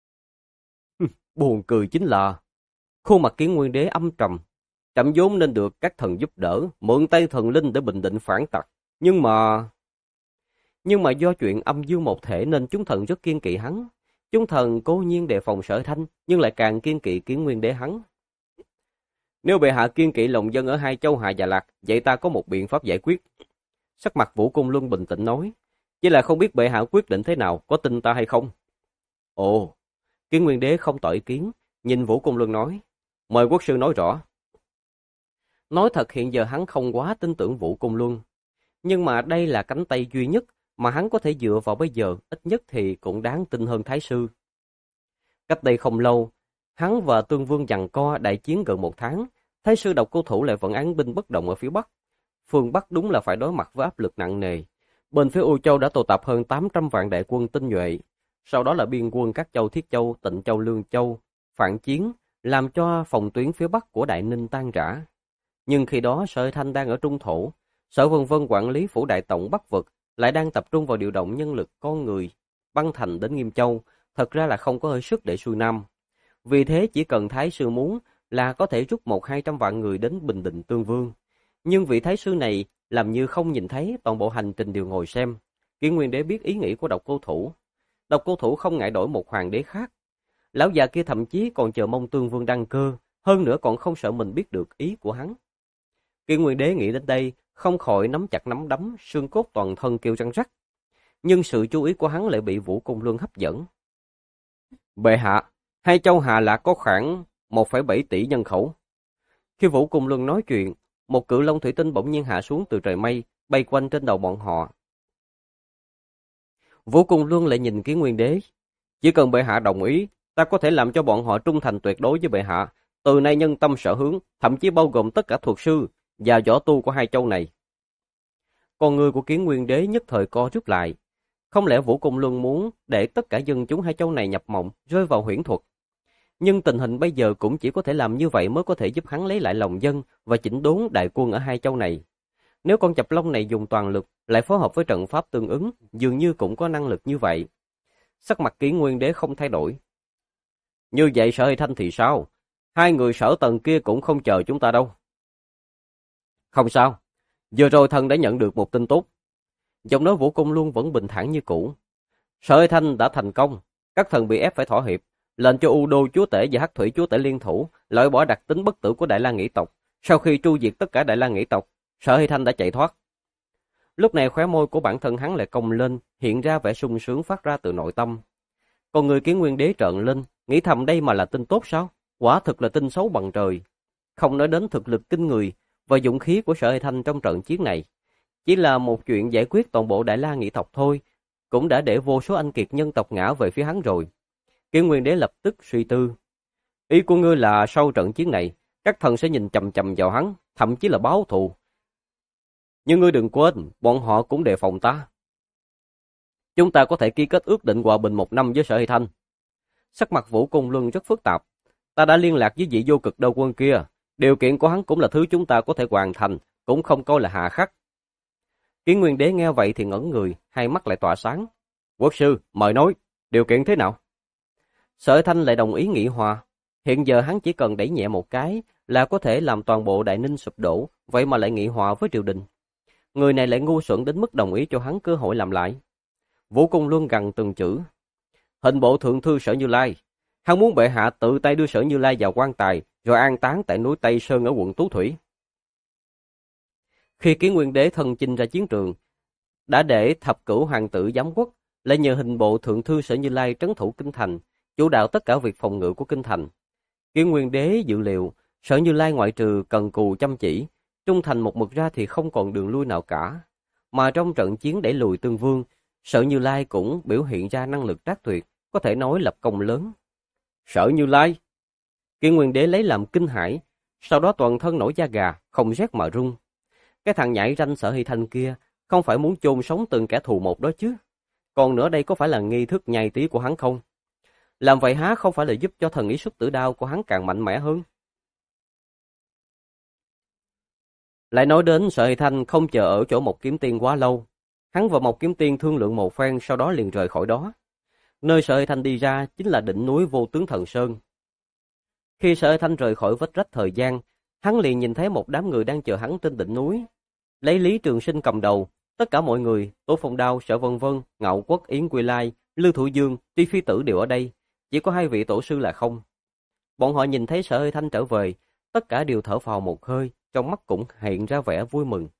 Buồn cười chính là, khuôn mặt Kiến Nguyên Đế âm trầm. Trẫm vốn nên được các thần giúp đỡ, mượn tay thần linh để bình định phản tặc. Nhưng mà do chuyện âm dương một thể nên chúng thần rất kiêng kỵ hắn. Chúng thần cố nhiên đề phòng Sở Thanh, nhưng lại càng kiêng kỵ Kiến Nguyên Đế hắn. Nếu bệ hạ kiêng kỵ lòng dân ở hai châu Hạ và Lạc, vậy ta có một biện pháp giải quyết. Sắc mặt Vũ Cung Luân bình tĩnh nói, chỉ là không biết bệ hạ quyết định thế nào, có tin ta hay không? Ồ, Kiến Nguyên Đế không tỏ ý kiến, nhìn Vũ Cung Luân nói, mời quốc sư nói rõ. Nói thật hiện giờ hắn không quá tin tưởng Vũ Cung Luân, nhưng mà đây là cánh tay duy nhất mà hắn có thể dựa vào bây giờ, ít nhất thì cũng đáng tin hơn Thái sư. Cách đây không lâu, hắn và Tương Vương giằng co đại chiến gần 1 tháng, Thái sư Độc Cô Thủ lại vẫn án binh bất động ở phía Bắc. Phương Bắc đúng là phải đối mặt với áp lực nặng nề. Bên phía U Châu đã tụ tập hơn 800 vạn đại quân tinh nhuệ, sau đó là biên quân các châu Thiết Châu, Tịnh Châu, Lương Châu, phản chiến, làm cho phòng tuyến phía Bắc của Đại Ninh tan rã. Nhưng khi đó Sở Thanh đang ở Trung Thổ, Sở Vân Vân quản lý phủ Đại Tổng Bắc Vực, lại đang tập trung vào điều động nhân lực con người, băng thành đến Nghiêm Châu, thật ra là không có hơi sức để xuôi nam. Vì thế chỉ cần Thái sư muốn là có thể rút 100-200 vạn người đến bình định Tương Vương. Nhưng vị Thái sư này làm như không nhìn thấy, toàn bộ hành trình đều ngồi xem. Kiến Nguyên Đế biết ý nghĩ của Độc Cô Thủ. Độc Cô Thủ không ngại đổi một hoàng đế khác. Lão già kia thậm chí còn chờ mong Tương Vương đăng cơ, hơn nữa còn không sợ mình biết được ý của hắn. Kiến Nguyên Đế nghĩ đến đây, không khỏi nắm chặt nắm đấm, xương cốt toàn thân kêu răng rắc. Nhưng sự chú ý của hắn lại bị Vũ Cung Luân hấp dẫn. Bệ hạ, hai châu Hạ Lạc có khoảng 1,7 tỷ nhân khẩu. Khi Vũ Cung Luân nói chuyện, một cự long thủy tinh bỗng nhiên hạ xuống từ trời mây, bay quanh trên đầu bọn họ. Vũ Cung Luân lại nhìn Kiến Nguyên Đế. Chỉ cần bệ hạ đồng ý, ta có thể làm cho bọn họ trung thành tuyệt đối với bệ hạ. Từ nay nhân tâm sở hướng, thậm chí bao gồm tất cả thuật sư và võ tu của hai châu này. Con người của Kiến Nguyên Đế nhất thời co rút lại. Không lẽ Vũ Cung Luân muốn để tất cả dân chúng hai châu này nhập mộng, rơi vào huyễn thuật? Nhưng tình hình bây giờ cũng chỉ có thể làm như vậy mới có thể giúp hắn lấy lại lòng dân và chỉnh đốn đại quân ở hai châu này. Nếu con chập long này dùng toàn lực, lại phối hợp với trận pháp tương ứng, dường như cũng có năng lực như vậy. Sắc mặt Kiến Nguyên Đế không thay đổi. Như vậy Sở Hy Thanh thì sao? Hai người Sở Tần kia cũng không chờ chúng ta đâu. Không sao, vừa rồi thần đã nhận được một tin tốt. Giọng nói Vũ Cung Luân vẫn bình thản như cũ. Sở Hy Thanh đã thành công, các thần bị ép phải thỏa hiệp, lệnh cho U Đô Chúa Tể và Hắc Thủy Chúa Tể liên thủ, loại bỏ đặc tính bất tử của Đại La Nghĩ tộc. Sau khi tru diệt tất cả Đại La Nghĩ tộc, Sở Hy Thanh đã chạy thoát. Lúc này khóe môi của bản thân hắn lại cong lên, hiện ra vẻ sung sướng phát ra từ nội tâm. Còn người Kiến Nguyên Đế trợn lên, nghĩ thầm đây mà là tin tốt sao? Quả thực là tin xấu bằng trời. Không nói đến thực lực kinh người và dũng khí của Sở Hy Thanh trong trận chiến này, chỉ là một chuyện giải quyết toàn bộ Đại La Nghĩ tộc thôi, cũng đã để vô số anh kiệt nhân tộc ngã về phía hắn rồi. Kiến Nguyên Đế lập tức suy tư. Ý của ngươi là sau trận chiến này, các thần sẽ nhìn chằm chằm vào hắn, thậm chí là báo thù. Nhưng ngươi đừng quên, bọn họ cũng đề phòng ta. Chúng ta có thể ký kết ước định hòa bình 1 năm với Sở Hy Thanh. Sắc mặt Vũ Cung Luân rất phức tạp. Ta đã liên lạc với vị vô cực đao quân kia. Điều kiện của hắn cũng là thứ chúng ta có thể hoàn thành, cũng không coi là hà khắc. Kiến Nguyên Đế nghe vậy thì ngẩn người, hai mắt lại tỏa sáng. Quốc sư, mời nói, điều kiện thế nào? Sở Hy Thanh lại đồng ý nghị hòa. Hiện giờ hắn chỉ cần đẩy nhẹ một cái là có thể làm toàn bộ Đại Ninh sụp đổ, vậy mà lại nghị hòa với triều đình. Người này lại ngu xuẩn đến mức đồng ý cho hắn cơ hội làm lại. Vũ Cung Luân gằn từng chữ. Hình bộ thượng thư Sở Như Lai. Hắn muốn bệ hạ tự tay đưa Sở Như Lai vào quan tài, rồi an táng tại núi Tây Sơn ở quận Tú Thủy. Khi Kiến Nguyên Đế thân chinh ra chiến trường, đã để thập cửu hoàng tử giám quốc lại nhờ hình bộ thượng thư Sở Như Lai trấn thủ kinh thành, chủ đạo tất cả việc phòng ngự của kinh thành. Kiến Nguyên Đế dự liệu Sở Như Lai ngoại trừ cần cù chăm chỉ, trung thành một mực ra thì không còn đường lui nào cả. Mà trong trận chiến đẩy lùi Tương Vương, Sở Như Lai cũng biểu hiện ra năng lực trác tuyệt, có thể nói lập công lớn. Sở Như Lai! Kiến Nguyên Đế lấy làm kinh hãi, sau đó toàn thân nổi da gà, không rét mà run. Cái thằng nhãi ranh Sở Hy Thanh kia không phải muốn chôn sống từng kẻ thù một đó chứ. Còn nữa đây có phải là nghi thức nhai tí của hắn không? Làm vậy há không phải là giúp cho thần ý xuất tử đao của hắn càng mạnh mẽ hơn? Lại nói đến Sở Hy Thanh không chờ ở chỗ một kiếm tiên quá lâu. Hắn và Mộc Kiếm Tiên thương lượng một phen, sau đó liền rời khỏi đó. Nơi Sở Hơi Thanh đi ra chính là đỉnh núi Vô Tướng Thần Sơn. Khi Sở Hơi Thanh rời khỏi vết rách thời gian, hắn liền nhìn thấy một đám người đang chờ hắn trên đỉnh núi. Lấy Lý Trường Sinh cầm đầu, tất cả mọi người, Tố Phong Đao, Sở Vân Vân, Ngạo Quốc, Yến Quy Lai, Lưu Thủ Dương, Tri Phi Tử đều ở đây, chỉ có hai vị tổ sư là không. Bọn họ nhìn thấy Sở Hơi Thanh trở về, tất cả đều thở phào một hơi, trong mắt cũng hiện ra vẻ vui mừng.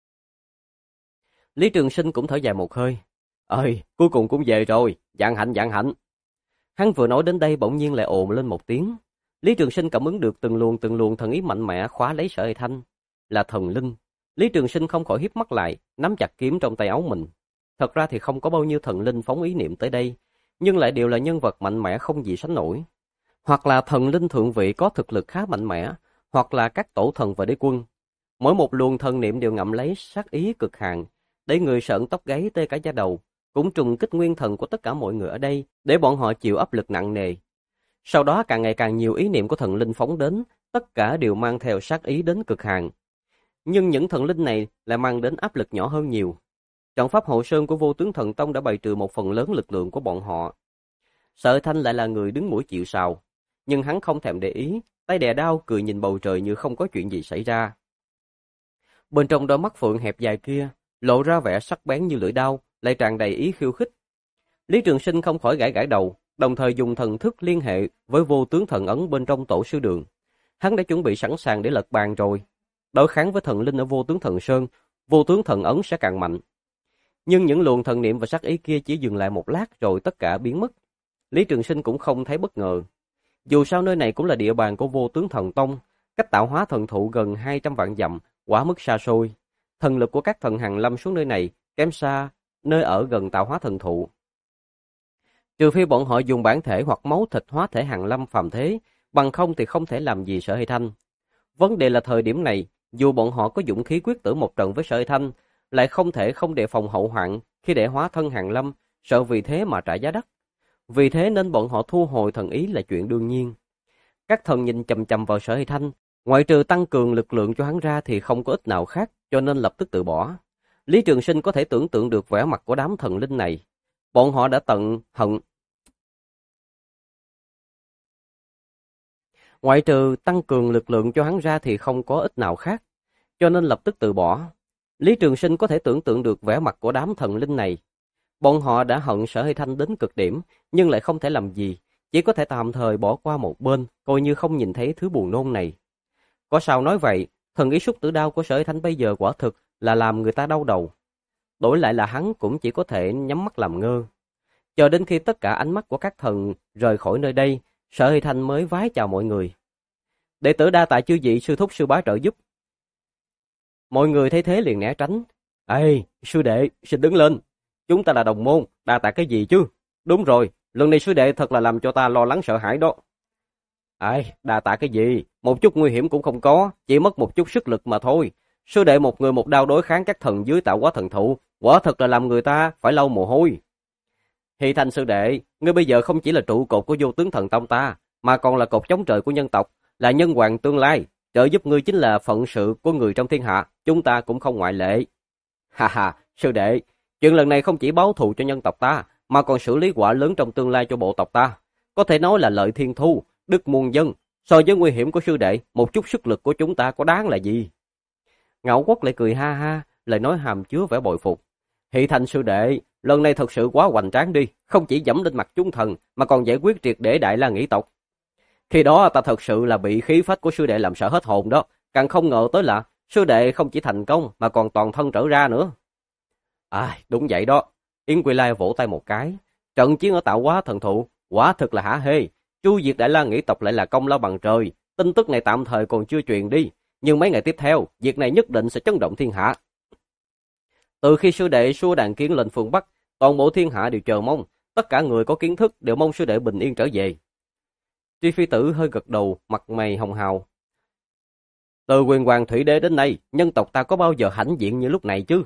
Lý Trường Sinh cũng thở dài một hơi. Ơi, cuối cùng cũng về rồi, vạn hạnh vạn hạnh. Hắn vừa nói đến đây bỗng nhiên lại ồn lên một tiếng. Lý Trường Sinh cảm ứng được từng luồng thần ý mạnh mẽ khóa lấy Sở Hơi Thanh, là thần linh. Lý Trường Sinh không khỏi híp mắt lại, nắm chặt kiếm trong tay áo mình. Thật ra thì không có bao nhiêu thần linh phóng ý niệm tới đây, nhưng lại đều là nhân vật mạnh mẽ không gì sánh nổi. Hoặc là thần linh thượng vị có thực lực khá mạnh mẽ, hoặc là các tổ thần và đế quân. Mỗi một luồng thần niệm đều ngậm lấy sát ý cực hạn, để người sợn tóc gáy tê cả da đầu, cũng trùng kích nguyên thần của tất cả mọi người ở đây, để bọn họ chịu áp lực nặng nề. Sau đó càng ngày càng nhiều ý niệm của thần linh phóng đến, tất cả đều mang theo sát ý đến cực hạn. Nhưng những thần linh này lại mang đến áp lực nhỏ hơn nhiều. Trận pháp hộ sơn của Vô Tướng Thần Tông đã bày trừ một phần lớn lực lượng của bọn họ. Sở Thanh lại là người đứng mũi chịu sào, nhưng hắn không thèm để ý, tay đè đao cười nhìn bầu trời như không có chuyện gì xảy ra. Bên trong đôi mắt phượng hẹp dài kia, lộ ra vẻ sắc bén như lưỡi đao, lại tràn đầy ý khiêu khích. Lý Trường Sinh không khỏi gãi gãi đầu, đồng thời dùng thần thức liên hệ với Vô Tướng Thần Ấn bên trong tổ sư đường. Hắn đã chuẩn bị sẵn sàng để lật bàn rồi. Đối kháng với thần linh ở Vô Tướng Thần Sơn, Vô Tướng Thần Ấn sẽ càng mạnh. Nhưng những luồng thần niệm và sát ý kia chỉ dừng lại một lát rồi tất cả biến mất. Lý Trường Sinh cũng không thấy bất ngờ. Dù sao nơi này cũng là địa bàn của Vô Tướng Thần Tông, cách tạo hóa thần thụ gần 200 vạn dặm, quá mức xa xôi. Thần lực của các thần hàng lâm xuống nơi này kém xa nơi ở gần tạo hóa thần thụ. Trừ phi bọn họ dùng bản thể hoặc máu thịt hóa thể hàng lâm phàm thế, bằng không thì không thể làm gì Sở Hơi Thanh. Vấn đề là thời điểm này, dù bọn họ có dũng khí quyết tử một trận với Sở Hơi Thanh, lại không thể không đề phòng hậu hoạn khi để hóa thân hàng lâm, sợ vì thế mà trả giá đắt. Vì thế nên bọn họ thu hồi thần ý là chuyện đương nhiên. Các thần nhìn chằm chằm vào Sở Hơi Thanh, ngoại trừ tăng cường lực lượng cho hắn ra thì không có ích nào khác, cho nên lập tức từ bỏ. Lý Trường Sinh có thể tưởng tượng được vẻ mặt của đám thần linh này. Bọn họ đã tận hận. Ngoại trừ tăng cường lực lượng cho hắn ra thì không có ích nào khác, cho nên lập tức từ bỏ. Lý Trường Sinh có thể tưởng tượng được vẻ mặt của đám thần linh này. Bọn họ đã hận Sở Hơi Thanh đến cực điểm, nhưng lại không thể làm gì, chỉ có thể tạm thời bỏ qua một bên, coi như không nhìn thấy thứ buồn nôn này. Có sao nói vậy, thần ý xúc tử đao của Sở Hơi Thanh bây giờ quả thực là làm người ta đau đầu. Đổi lại là hắn cũng chỉ có thể nhắm mắt làm ngơ. Chờ đến khi tất cả ánh mắt của các thần rời khỏi nơi đây, Sở Hơi Thanh mới vái chào mọi người. Đệ tử đa tạ chư vị sư thúc sư bá trợ giúp. Mọi người thấy thế liền né tránh. Ê, sư đệ, xin đứng lên. Chúng ta là đồng môn, đa tạ cái gì chứ? Đúng rồi, lần này sư đệ thật là làm cho ta lo lắng sợ hãi đó. Ai, đa tạ cái gì? Một chút nguy hiểm cũng không có, chỉ mất một chút sức lực mà thôi. Sư đệ một người một đao đối kháng các thần dưới tạo hóa thần thụ, quả thật là làm người ta phải lau mồ hôi. Hy Thanh sư đệ, ngươi bây giờ không chỉ là trụ cột của Vô Tướng Thần Tông ta, mà còn là cột chống trời của nhân tộc, là nhân hoàng tương lai. Trợ giúp ngươi chính là phận sự của người trong thiên hạ, chúng ta cũng không ngoại lệ. Ha ha, sư đệ, chuyện lần này không chỉ báo thù cho nhân tộc ta, mà còn xử lý quả lớn trong tương lai cho bộ tộc ta. Có thể nói là lợi thiên thu, đức muôn dân. So với nguy hiểm của sư đệ, một chút sức lực của chúng ta có đáng là gì? Ngạo Quốc lại cười ha ha, lời nói hàm chứa vẻ bội phục. Hy Thanh sư đệ, lần này thật sự quá hoành tráng đi, không chỉ dẫm lên mặt chúng thần, mà còn giải quyết triệt để Đại La Nghĩ tộc. Khi đó ta thật sự là bị khí phách của sư đệ làm sợ hết hồn đó, càng không ngờ tới là sư đệ không chỉ thành công mà còn toàn thân trở ra nữa. Đúng vậy đó. Yến Quy Lai vỗ tay một cái. Trận chiến ở tạo hóa thần thụ, quả thực là hả hê. Chu diệt Đại La Nghĩ tộc lại là công lao bằng trời. Tin tức này tạm thời còn chưa truyền đi, nhưng mấy ngày tiếp theo, việc này nhất định sẽ chấn động thiên hạ. Từ khi sư đệ xua đàn kiến lên phương Bắc, toàn bộ thiên hạ đều chờ mong, tất cả người có kiến thức đều mong sư đệ bình yên trở về. Tri Phi Tử hơi gật đầu, mặt mày hồng hào. Từ Quyền Hoàng Thủy Đế đến nay, nhân tộc ta có bao giờ hãnh diện như lúc này chứ?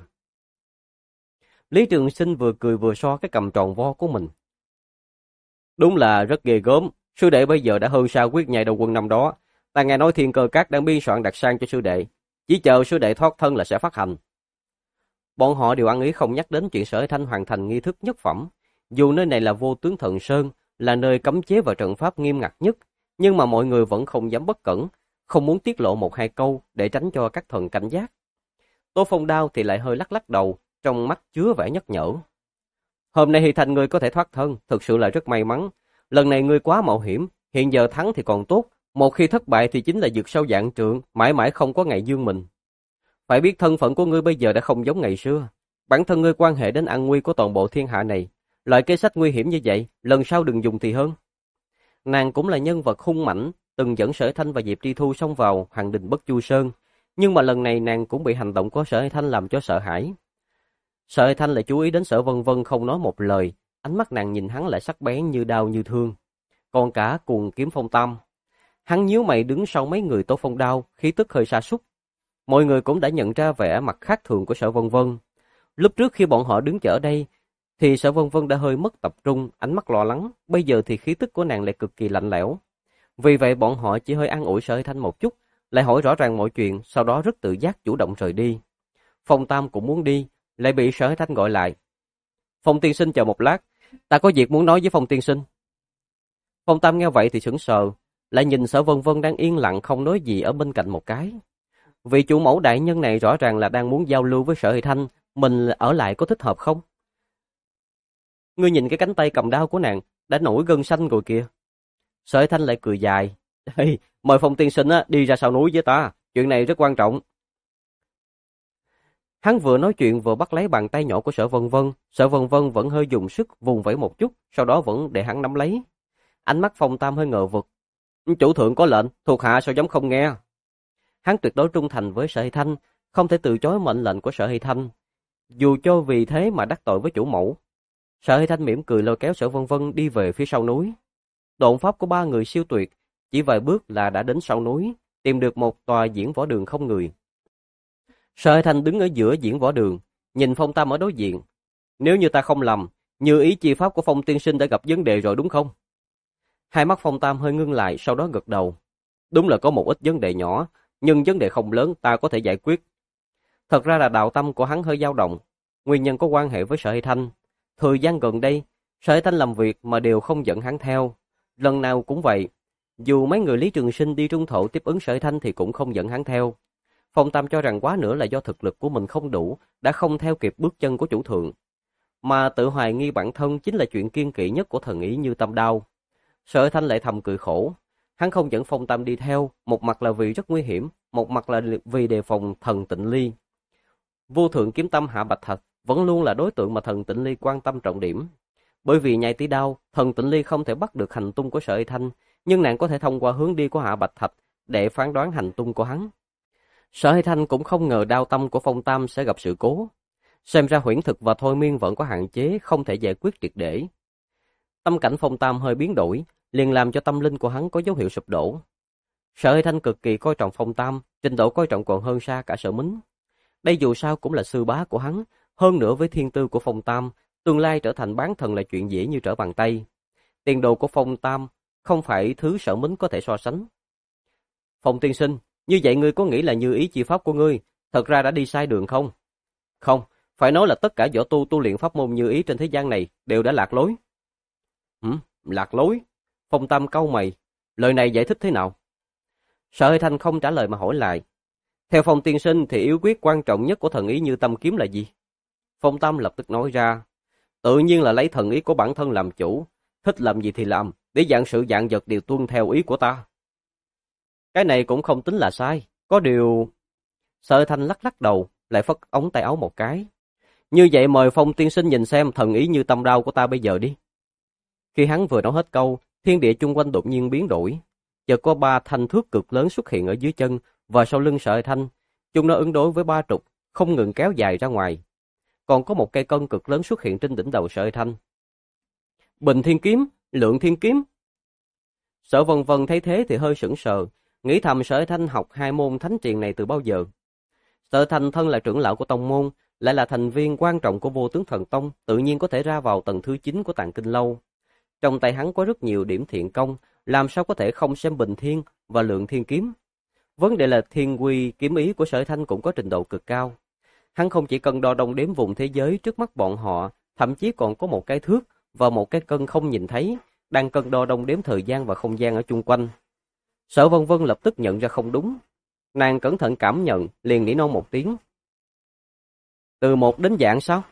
Lý Trường Sinh vừa cười vừa so cái cầm tròn vo của mình. Đúng là rất ghê gớm, sư đệ bây giờ đã hơn xa quyết nhai đầu quân năm đó. Ta nghe nói Thiên Cơ Các đang biên soạn đặc sang cho sư đệ, chỉ chờ sư đệ thoát thân là sẽ phát hành. Bọn họ đều ăn ý không nhắc đến chuyện Sở Hải Thanh hoàn thành nghi thức nhất phẩm. Dù nơi này là Vô Tướng Thần Sơn, là nơi cấm chế và trận pháp nghiêm ngặt nhất, nhưng mà mọi người vẫn không dám bất cẩn, không muốn tiết lộ một hai câu để tránh cho các thần cảnh giác. Tô Phong Đao thì lại hơi lắc lắc đầu, trong mắt chứa vẻ nhắc nhở. Hôm nay Hy Thanh ngươi có thể thoát thân, thực sự là rất may mắn. Lần này ngươi quá mạo hiểm, hiện giờ thắng thì còn tốt, một khi thất bại thì chính là vực sâu vạn trượng, mãi mãi không có ngày dương mình. Phải biết thân phận của ngươi bây giờ đã không giống ngày xưa. Bản thân ngươi quan hệ đến an nguy của toàn bộ thiên hạ này. Loại kế sách nguy hiểm như vậy, lần sau đừng dùng thì hơn. Nàng cũng là nhân vật hung mãnh, từng dẫn Sở Thanh và Diệp Tri Thu xông vào Hoàng Đình Bất Chu Sơn. Nhưng mà lần này nàng cũng bị hành động của Sở Thanh làm cho sợ hãi. Sở Thanh lại chú ý đến Sở Vân Vân không nói một lời, ánh mắt nàng nhìn hắn lại sắc bén như đao như thương. Còn cả cuồng kiếm Phong Tam. Hắn nhíu mày đứng sau mấy người Tô Phong Đao, khí tức hơi sa sút. Mọi người cũng đã nhận ra vẻ mặt khác thường của Sở Vân Vân. Lúc trước khi bọn họ đứng chờ ở đây, thì Sở Vân Vân đã hơi mất tập trung, ánh mắt lo lắng, bây giờ thì khí tức của nàng lại cực kỳ lạnh lẽo. Vì vậy bọn họ chỉ hơi an ủi Sở Thanh một chút, lại hỏi rõ ràng mọi chuyện, sau đó rất tự giác chủ động rời đi. Phong Tam cũng muốn đi, lại bị Sở Thanh gọi lại. Phong tiên sinh chờ một lát, ta có việc muốn nói với Phong tiên sinh. Phong Tam nghe vậy thì sững sờ, lại nhìn Sở Vân Vân đang yên lặng không nói gì ở bên cạnh một cái. Vị chủ mẫu đại nhân này rõ ràng là đang muốn giao lưu với Sở Hải Thanh, mình ở lại có thích hợp không? Ngươi nhìn cái cánh tay cầm đao của nàng, đã nổi gân xanh rồi kìa. Sở Hải Thanh lại cười dài. Hey, mời Phong tiên sinh đi ra sau núi với ta, chuyện này rất quan trọng. Hắn vừa nói chuyện vừa bắt lấy bàn tay nhỏ của Sở Vân Vân vẫn hơi dùng sức vùng vẫy một chút, sau đó vẫn để hắn nắm lấy. Ánh mắt Phong Tam hơi ngờ vực. Chủ thượng có lệnh, thuộc hạ sao dám không nghe. Hắn tuyệt đối trung thành với Sở Hy Thanh, không thể từ chối mệnh lệnh của Sở Hy Thanh, dù cho vì thế mà đắc tội với chủ mẫu. Sở Hy Thanh mỉm cười lôi kéo Sở Vân Vân đi về phía sau núi. Độn pháp của ba người siêu tuyệt, chỉ vài bước là đã đến sau núi, tìm được một tòa diễn võ đường không người. Sở Hy Thanh đứng ở giữa diễn võ đường, nhìn Phong Tam ở đối diện. Nếu như ta không lầm, như ý chi pháp của Phong tiên sinh đã gặp vấn đề rồi đúng không? Hai mắt Phong Tam hơi ngưng lại, sau đó gật đầu. Đúng là có một ít vấn đề nhỏ, nhưng vấn đề không lớn, ta có thể giải quyết. Thật ra là đạo tâm của hắn hơi dao động, nguyên nhân có quan hệ với Sở Hy Thanh. Thời gian gần đây, Sở Hy Thanh làm việc mà đều không dẫn hắn theo. Lần nào cũng vậy, dù mấy người Lý Trường Sinh đi trung thổ tiếp ứng Sở Hy Thanh thì cũng không dẫn hắn theo. Phong Tam cho rằng quá nữa là do thực lực của mình không đủ, đã không theo kịp bước chân của chủ thượng. Mà tự hoài nghi bản thân chính là chuyện kiêng kỵ nhất của thần ý Như Tâm Đao. Sở Hy Thanh lại thầm cười khổ. Hắn không dẫn Phong Tam đi theo, một mặt là vì rất nguy hiểm, một mặt là vì đề phòng thần Tịnh Ly. Vô thượng kiếm tâm Hạ Bạch Thạch vẫn luôn là đối tượng mà thần Tịnh Ly quan tâm trọng điểm. Bởi vì nhai tí đao, thần Tịnh Ly không thể bắt được hành tung của Sở Hy Thanh, nhưng nàng có thể thông qua hướng đi của Hạ Bạch Thạch để phán đoán hành tung của hắn. Sở Hy Thanh cũng không ngờ đao tâm của Phong Tam sẽ gặp sự cố. Xem ra huyễn thực và thôi miên vẫn có hạn chế, không thể giải quyết triệt để. Tâm cảnh Phong Tam hơi biến đổi, liền làm cho tâm linh của hắn có dấu hiệu sụp đổ. Sở Hy Thanh cực kỳ coi trọng Phong Tam, trình độ coi trọng còn hơn xa cả Sở Mính. Đây dù sao cũng là sư bá của hắn, hơn nữa với thiên tư của Phong Tam, tương lai trở thành bán thần là chuyện dễ như trở bàn tay. Tiền đồ của Phong Tam không phải thứ Sở Mính có thể so sánh. Phong tiên sinh, như vậy ngươi có nghĩ là như ý chi pháp của ngươi, thật ra đã đi sai đường không? Không, phải nói là tất cả võ tu luyện pháp môn như ý trên thế gian này đều đã lạc lối. Lạc lối? Phong Tam cau mày, lời này giải thích thế nào? Sở Hy Thanh không trả lời mà hỏi lại. Theo Phong tiên sinh thì yếu quyết quan trọng nhất của thần ý Như Tâm kiếm là gì? Phong Tam lập tức nói ra, tự nhiên là lấy thần ý của bản thân làm chủ, thích làm gì thì làm, để dạng sự dạng vật đều tuân theo ý của ta. Cái này cũng không tính là sai, có điều... Sở Hy Thanh lắc lắc đầu, lại phất ống tay áo một cái. Như vậy mời Phong tiên sinh nhìn xem thần ý Như Tâm đao của ta bây giờ đi. Khi hắn vừa nói hết câu, thiên địa chung quanh đột nhiên biến đổi. Chợt có 3 thanh thước cực lớn xuất hiện ở dưới chân và sau lưng Sở Hy Thanh. Chúng nó ứng đối với 3 trục, không ngừng kéo dài ra ngoài. Còn có một cây cân cực lớn xuất hiện trên đỉnh đầu Sở Hy Thanh. Bình Thiên Kiếm, Lượng Thiên Kiếm. Sở Vân Vân thấy thế thì hơi sững sờ, nghĩ thầm Sở Hy Thanh học 2 môn thánh truyền này từ bao giờ. Sở Thanh thân là trưởng lão của tông môn, lại là thành viên quan trọng của Vô Tướng Thần Tông, tự nhiên có thể ra vào tầng thứ 9 của Tàng Kinh Lâu. Trong tay hắn có rất nhiều điểm thiện công, làm sao có thể không xem Bình Thiên và Lượng Thiên Kiếm. Vấn đề là thiên quy kiếm ý của Sở Thanh cũng có trình độ cực cao. Hắn không chỉ cân đo đong đếm vùng thế giới trước mắt bọn họ, thậm chí còn có một cái thước và một cái cân không nhìn thấy, đang cân đo đong đếm thời gian và không gian ở chung quanh. Sở Vân Vân lập tức nhận ra không đúng. Nàng cẩn thận cảm nhận, liền nỉ non một tiếng. Từ 1 đến vạn sao?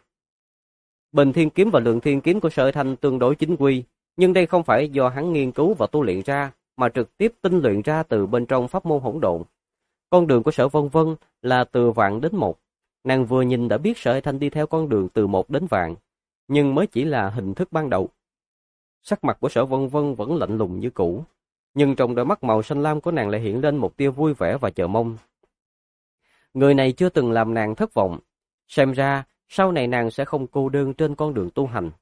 Bình thiên kiếm và lượng thiên kiếm của Sở Thanh tương đối chính quy, nhưng đây không phải do hắn nghiên cứu và tu luyện ra, mà trực tiếp tinh luyện ra từ bên trong pháp môn hỗn độn. Con đường của Sở Vân Vân là từ vạn đến 1. Nàng vừa nhìn đã biết Sở Thanh đi theo con đường từ 1 đến vạn, nhưng mới chỉ là hình thức ban đầu. Sắc mặt của Sở Vân Vân vẫn lạnh lùng như cũ, nhưng trong đôi mắt màu xanh lam của nàng lại hiện lên một tia vui vẻ và chờ mong. Người này chưa từng làm nàng thất vọng, xem ra sau này nàng sẽ không cô đơn trên con đường tu hành.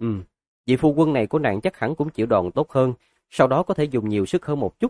Vị phu quân này của nàng chắc hẳn cũng chịu đòn tốt hơn, sau đó có thể dùng nhiều sức hơn một chút.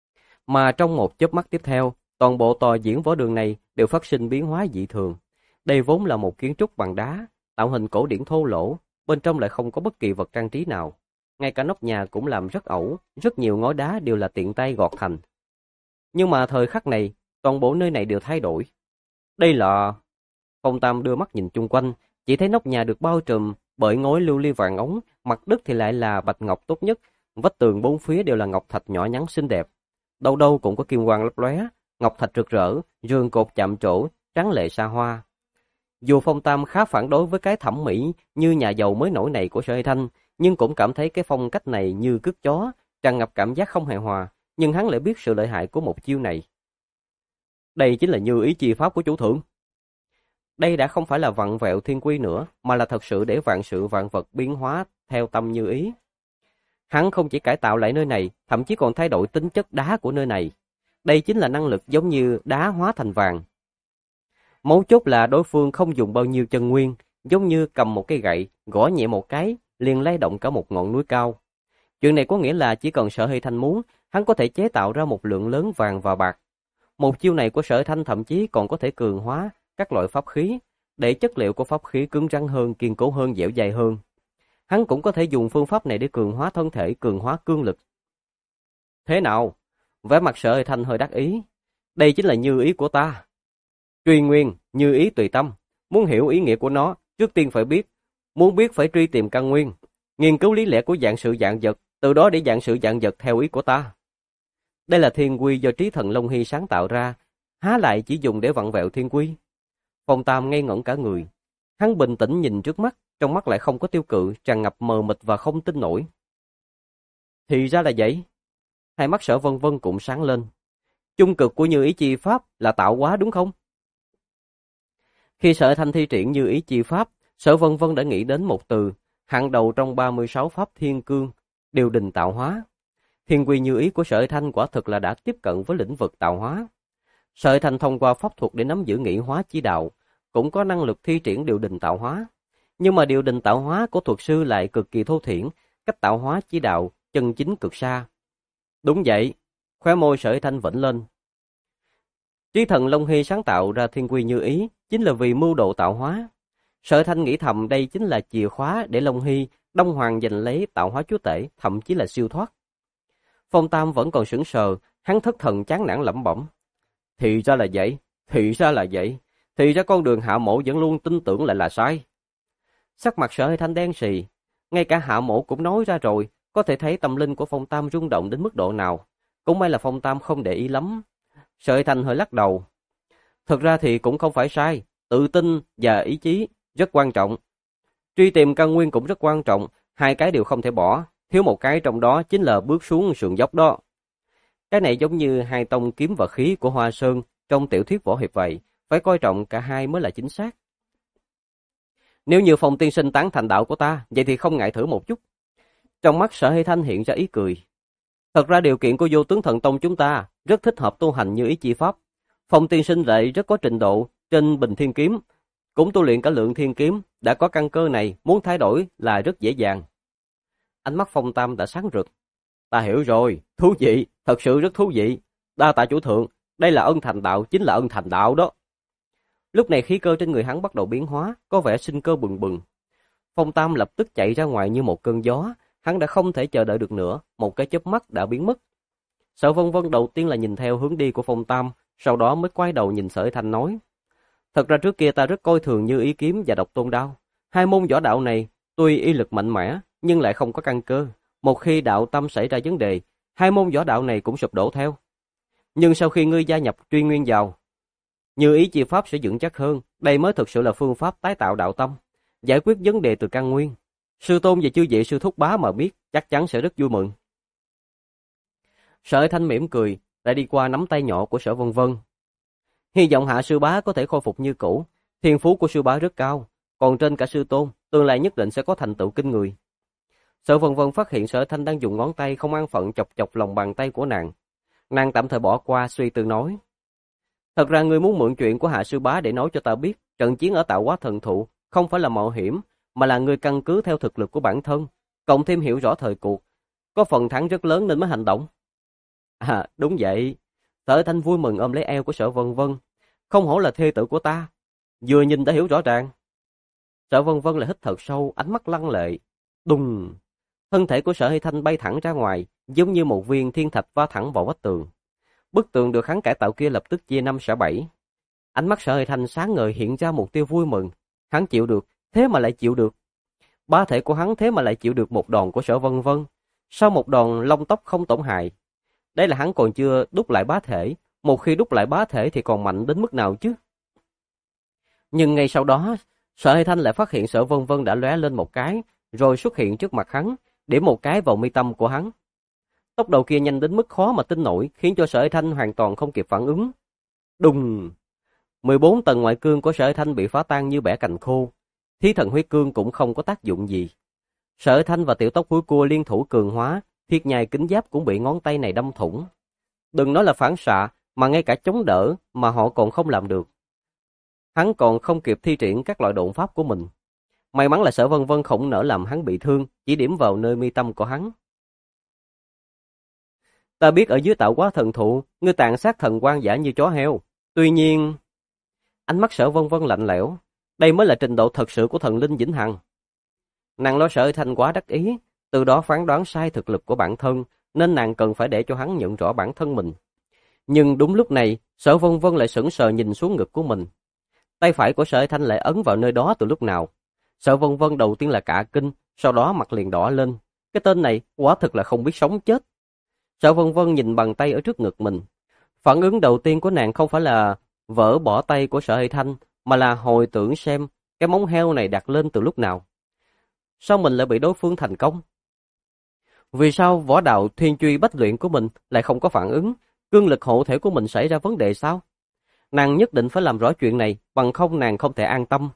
Mà trong một chớp mắt tiếp theo, toàn bộ tòa diễn võ đường này đều phát sinh biến hóa dị thường. Đây vốn là một kiến trúc bằng đá, tạo hình cổ điển thô lỗ, bên trong lại không có bất kỳ vật trang trí nào. Ngay cả nóc nhà cũng làm rất ẩu, rất nhiều ngói đá đều là tiện tay gọt thành. Nhưng mà thời khắc này, toàn bộ nơi này đều thay đổi. Đây là... Phong Tam đưa mắt nhìn chung quanh, chỉ thấy nóc nhà được bao trùm bởi ngói lưu ly vàng ống, mặt đất thì lại là bạch ngọc tốt nhất, vách tường bốn phía đều là ngọc thạch nhỏ nhắn xinh đẹp. Đâu đâu cũng có kim quang lấp lóe, ngọc thạch rực rỡ, giường cột chạm trổ, tráng lệ xa hoa. Dù Phong Tam khá phản đối với cái thẩm mỹ như nhà giàu mới nổi này của Sở Thanh, nhưng cũng cảm thấy cái phong cách này như cứt chó, tràn ngập cảm giác không hài hòa, nhưng hắn lại biết sự lợi hại của một chiêu này. Đây chính là như ý chi pháp của chủ thượng. Đây đã không phải là vặn vẹo thiên quy nữa, mà là thật sự để vạn sự vạn vật biến hóa theo tâm như ý. Hắn không chỉ cải tạo lại nơi này, thậm chí còn thay đổi tính chất đá của nơi này. Đây chính là năng lực giống như đá hóa thành vàng. Mấu chốt là đối phương không dùng bao nhiêu chân nguyên, giống như cầm một cây gậy, gõ nhẹ một cái, liền lay động cả một ngọn núi cao. Chuyện này có nghĩa là chỉ cần Sở Hy Thanh muốn, hắn có thể chế tạo ra một lượng lớn vàng và bạc. Một chiêu này của Sở Thanh thậm chí còn có thể cường hóa các loại pháp khí, để chất liệu của pháp khí cứng rắn hơn, kiên cố hơn, dẻo dai hơn. Hắn cũng có thể dùng phương pháp này để cường hóa thân thể, cường hóa cương lực. Thế nào? Vẻ mặt Sở Hy Thanh hơi đắc ý. Đây chính là như ý của ta. Truy nguyên, như ý tùy tâm. Muốn hiểu ý nghĩa của nó, trước tiên phải biết. Muốn biết phải truy tìm căn nguyên. Nghiên cứu lý lẽ của dạng sự dạng vật, từ đó để dạng sự dạng vật theo ý của ta. Đây là thiên quy do trí thần Long Hy sáng tạo ra, há lại chỉ dùng để vặn vẹo thiên quy. Phong Tam ngây ngẩn cả người. Hắn bình tĩnh nhìn trước mắt, trong mắt lại không có tiêu cự, tràn ngập mờ mịt và không tin nổi. Thì ra là vậy. Hai mắt Sở Vân Vân cũng sáng lên. Chung cực của như ý chi pháp là tạo hóa đúng không? Khi Sở Thanh thi triển như ý chi pháp, Sở Vân Vân đã nghĩ đến một từ, hàng đầu trong 36 pháp thiên cương, điều đình tạo hóa. Thiên quy như ý của Sở Thanh quả thực là đã tiếp cận với lĩnh vực tạo hóa. Sở Thanh thông qua pháp thuật để nắm giữ nghị hóa chi đạo, cũng có năng lực thi triển điều đình tạo hóa. Nhưng mà điều đình tạo hóa của thuật sư lại cực kỳ thô thiển, cách tạo hóa chi đạo chân chính cực xa. Đúng vậy, khóe môi Sở Thanh vểnh lên. Trí thần Long Hy sáng tạo ra thiên quy như ý chính là vì mưu độ tạo hóa. Sở Thanh nghĩ thầm đây chính là chìa khóa để Long Hy, Đông Hoàng giành lấy tạo hóa chúa tể, thậm chí là siêu thoát. Phong Tam vẫn còn sững sờ, hắn thất thần chán nản lẩm bẩm. Thì ra là vậy, thì ra là vậy, thì ra con đường Hạ Mộ vẫn luôn tin tưởng lại là sai. Sắc mặt Sở Thanh đen sì, ngay cả Hạ Mộ cũng nói ra rồi, có thể thấy tâm linh của Phong Tam rung động đến mức độ nào. Cũng may là Phong Tam không để ý lắm. Sở Thanh hơi lắc đầu. Thực ra thì cũng không phải sai, tự tin và ý chí rất quan trọng. Truy tìm căn nguyên cũng rất quan trọng, hai cái đều không thể bỏ, thiếu một cái trong đó chính là bước xuống sườn dốc đó. Cái này giống như hai tông kiếm và khí của Hoa Sơn trong tiểu thuyết võ hiệp vậy, phải coi trọng cả hai mới là chính xác. Nếu như Phong tiên sinh tán thành đạo của ta, vậy thì không ngại thử một chút. Trong mắt Sở Hy Thanh hiện ra ý cười. Thật ra điều kiện của Vô Tướng Thần Tông chúng ta rất thích hợp tu hành như ý chi pháp. Phong tiên sinh lại rất có trình độ trên Bình Thiên Kiếm, cũng tu luyện cả Lượng Thiên Kiếm, đã có căn cơ này, muốn thay đổi là rất dễ dàng. Ánh mắt Phong Tam đã sáng rực. Ta hiểu rồi, thú vị, thật sự rất thú vị. Đa tạ chủ thượng, đây là ân thành đạo, chính là ân thành đạo đó. Lúc này khí cơ trên người hắn bắt đầu biến hóa, có vẻ sinh cơ bừng bừng. Phong Tam lập tức chạy ra ngoài như một cơn gió, hắn đã không thể chờ đợi được nữa, một cái chớp mắt đã biến mất. Sở Vân Vân đầu tiên là nhìn theo hướng đi của Phong Tam, sau đó mới quay đầu nhìn Sở Thanh nói. Thật ra trước kia ta rất coi thường Như Ý kiếm và Độc Tôn đao. Hai môn võ đạo này tuy y lực mạnh mẽ nhưng lại không có căn cơ. Một khi đạo tâm xảy ra vấn đề, hai môn võ đạo này cũng sụp đổ theo. Nhưng sau khi ngươi gia nhập Truy Nguyên vào, Như Ý chi pháp sẽ vững chắc hơn, đây mới thực sự là phương pháp tái tạo đạo tâm, giải quyết vấn đề từ căn nguyên. Sư tôn và chư vị sư thúc bá mà biết, chắc chắn sẽ rất vui mừng. Sở Thanh mỉm cười, lại đi qua nắm tay nhỏ của Sở Vân Vân. Hy vọng Hạ sư bá có thể khôi phục như cũ, thiên phú của sư bá rất cao, còn trên cả sư tôn, tương lai nhất định sẽ có thành tựu kinh người. Sở Vân Vân phát hiện Sở Thanh đang dùng ngón tay không an phận chọc chọc lòng bàn tay của nàng. Nàng tạm thời bỏ qua, suy tư nói: "Thật ra ngươi muốn mượn chuyện của Hạ sư bá để nói cho ta biết, trận chiến ở Tạo Hóa Thần Thụ không phải là mạo hiểm, mà là ngươi căn cứ theo thực lực của bản thân, cộng thêm hiểu rõ thời cuộc, có phần thắng rất lớn nên mới hành động." À, đúng vậy. Sở Thanh vui mừng ôm lấy eo của Sở Vân Vân. Không hổ là thê tử của ta, vừa nhìn đã hiểu rõ ràng. Sở Vân Vân lại hít thật sâu, ánh mắt lăng lệ. Đùng! Thân thể của Sở Hy Thanh bay thẳng ra ngoài, giống như một viên thiên thạch va thẳng vào vách tường. Bức tường được hắn cải tạo kia lập tức chia 5 xẻ 7. Ánh mắt Sở Hy Thanh sáng ngời hiện ra một tia vui mừng. Hắn chịu được, thế mà lại chịu được. Bá thể của hắn thế mà lại chịu được một đòn của Sở Vân Vân. Sau một đòn lông tóc không tổn hại. Đây là hắn còn chưa đúc lại bá thể, một khi đúc lại bá thể thì còn mạnh đến mức nào chứ? Nhưng ngay sau đó, Sở Hy Thanh lại phát hiện Sở Vân Vân đã lóe lên một cái, rồi xuất hiện trước mặt hắn, điểm một cái vào mi tâm của hắn. Tốc độ kia nhanh đến mức khó mà tin nổi, khiến cho Sở Hy Thanh hoàn toàn không kịp phản ứng. Đùng! 14 tầng ngoại cương của Sở Hy Thanh bị phá tan như bẻ cành khô, Thí Thần Huyết Cương cũng không có tác dụng gì. Sở Hy Thanh và Tiểu Tóc Húi Cua liên thủ cường hóa, thiết nhai kính giáp cũng bị ngón tay này đâm thủng. Đừng nói là phản xạ, mà ngay cả chống đỡ mà họ còn không làm được. Hắn còn không kịp thi triển các loại độn pháp của mình. May mắn là Sở Vân Vân không nỡ làm hắn bị thương, chỉ điểm vào nơi mi tâm của hắn. Ta biết ở dưới Tạo Hóa Thần Thụ, ngươi tàn sát thần quan giả như chó heo. Tuy nhiên, ánh mắt Sở Vân Vân lạnh lẽo. Đây mới là trình độ thật sự của thần linh vĩnh hằng. Nàng lo Sở Thanh quá đắc ý, từ đó phán đoán sai thực lực của bản thân, nên nàng cần phải để cho hắn nhận rõ bản thân mình. Nhưng đúng lúc này, Sở Vân Vân lại sững sờ nhìn xuống ngực của mình. Tay phải của Sở Thanh lại ấn vào nơi đó từ lúc nào. Sở Vân Vân đầu tiên là cả kinh, sau đó mặt liền đỏ lên. Cái tên này quả thực là không biết sống chết. Sở Vân Vân nhìn bàn tay ở trước ngực mình. Phản ứng đầu tiên của nàng không phải là vỡ bỏ tay của Sở Thanh, mà là hồi tưởng xem cái móng heo này đặt lên từ lúc nào. Sao mình lại bị đối phương thành công? Vì sao võ đạo thiên truy bách luyện của mình lại không có phản ứng? Cương lực hộ thể của mình xảy ra vấn đề sao? Nàng nhất định phải làm rõ chuyện này, bằng không nàng không thể an tâm.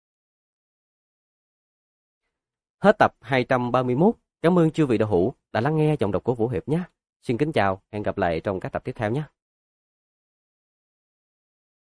Hết tập 231. Cảm ơn chư vị đạo hữu đã lắng nghe giọng đọc của Vũ Hiệp nhé. Xin kính chào, hẹn gặp lại trong các tập tiếp theo nhé.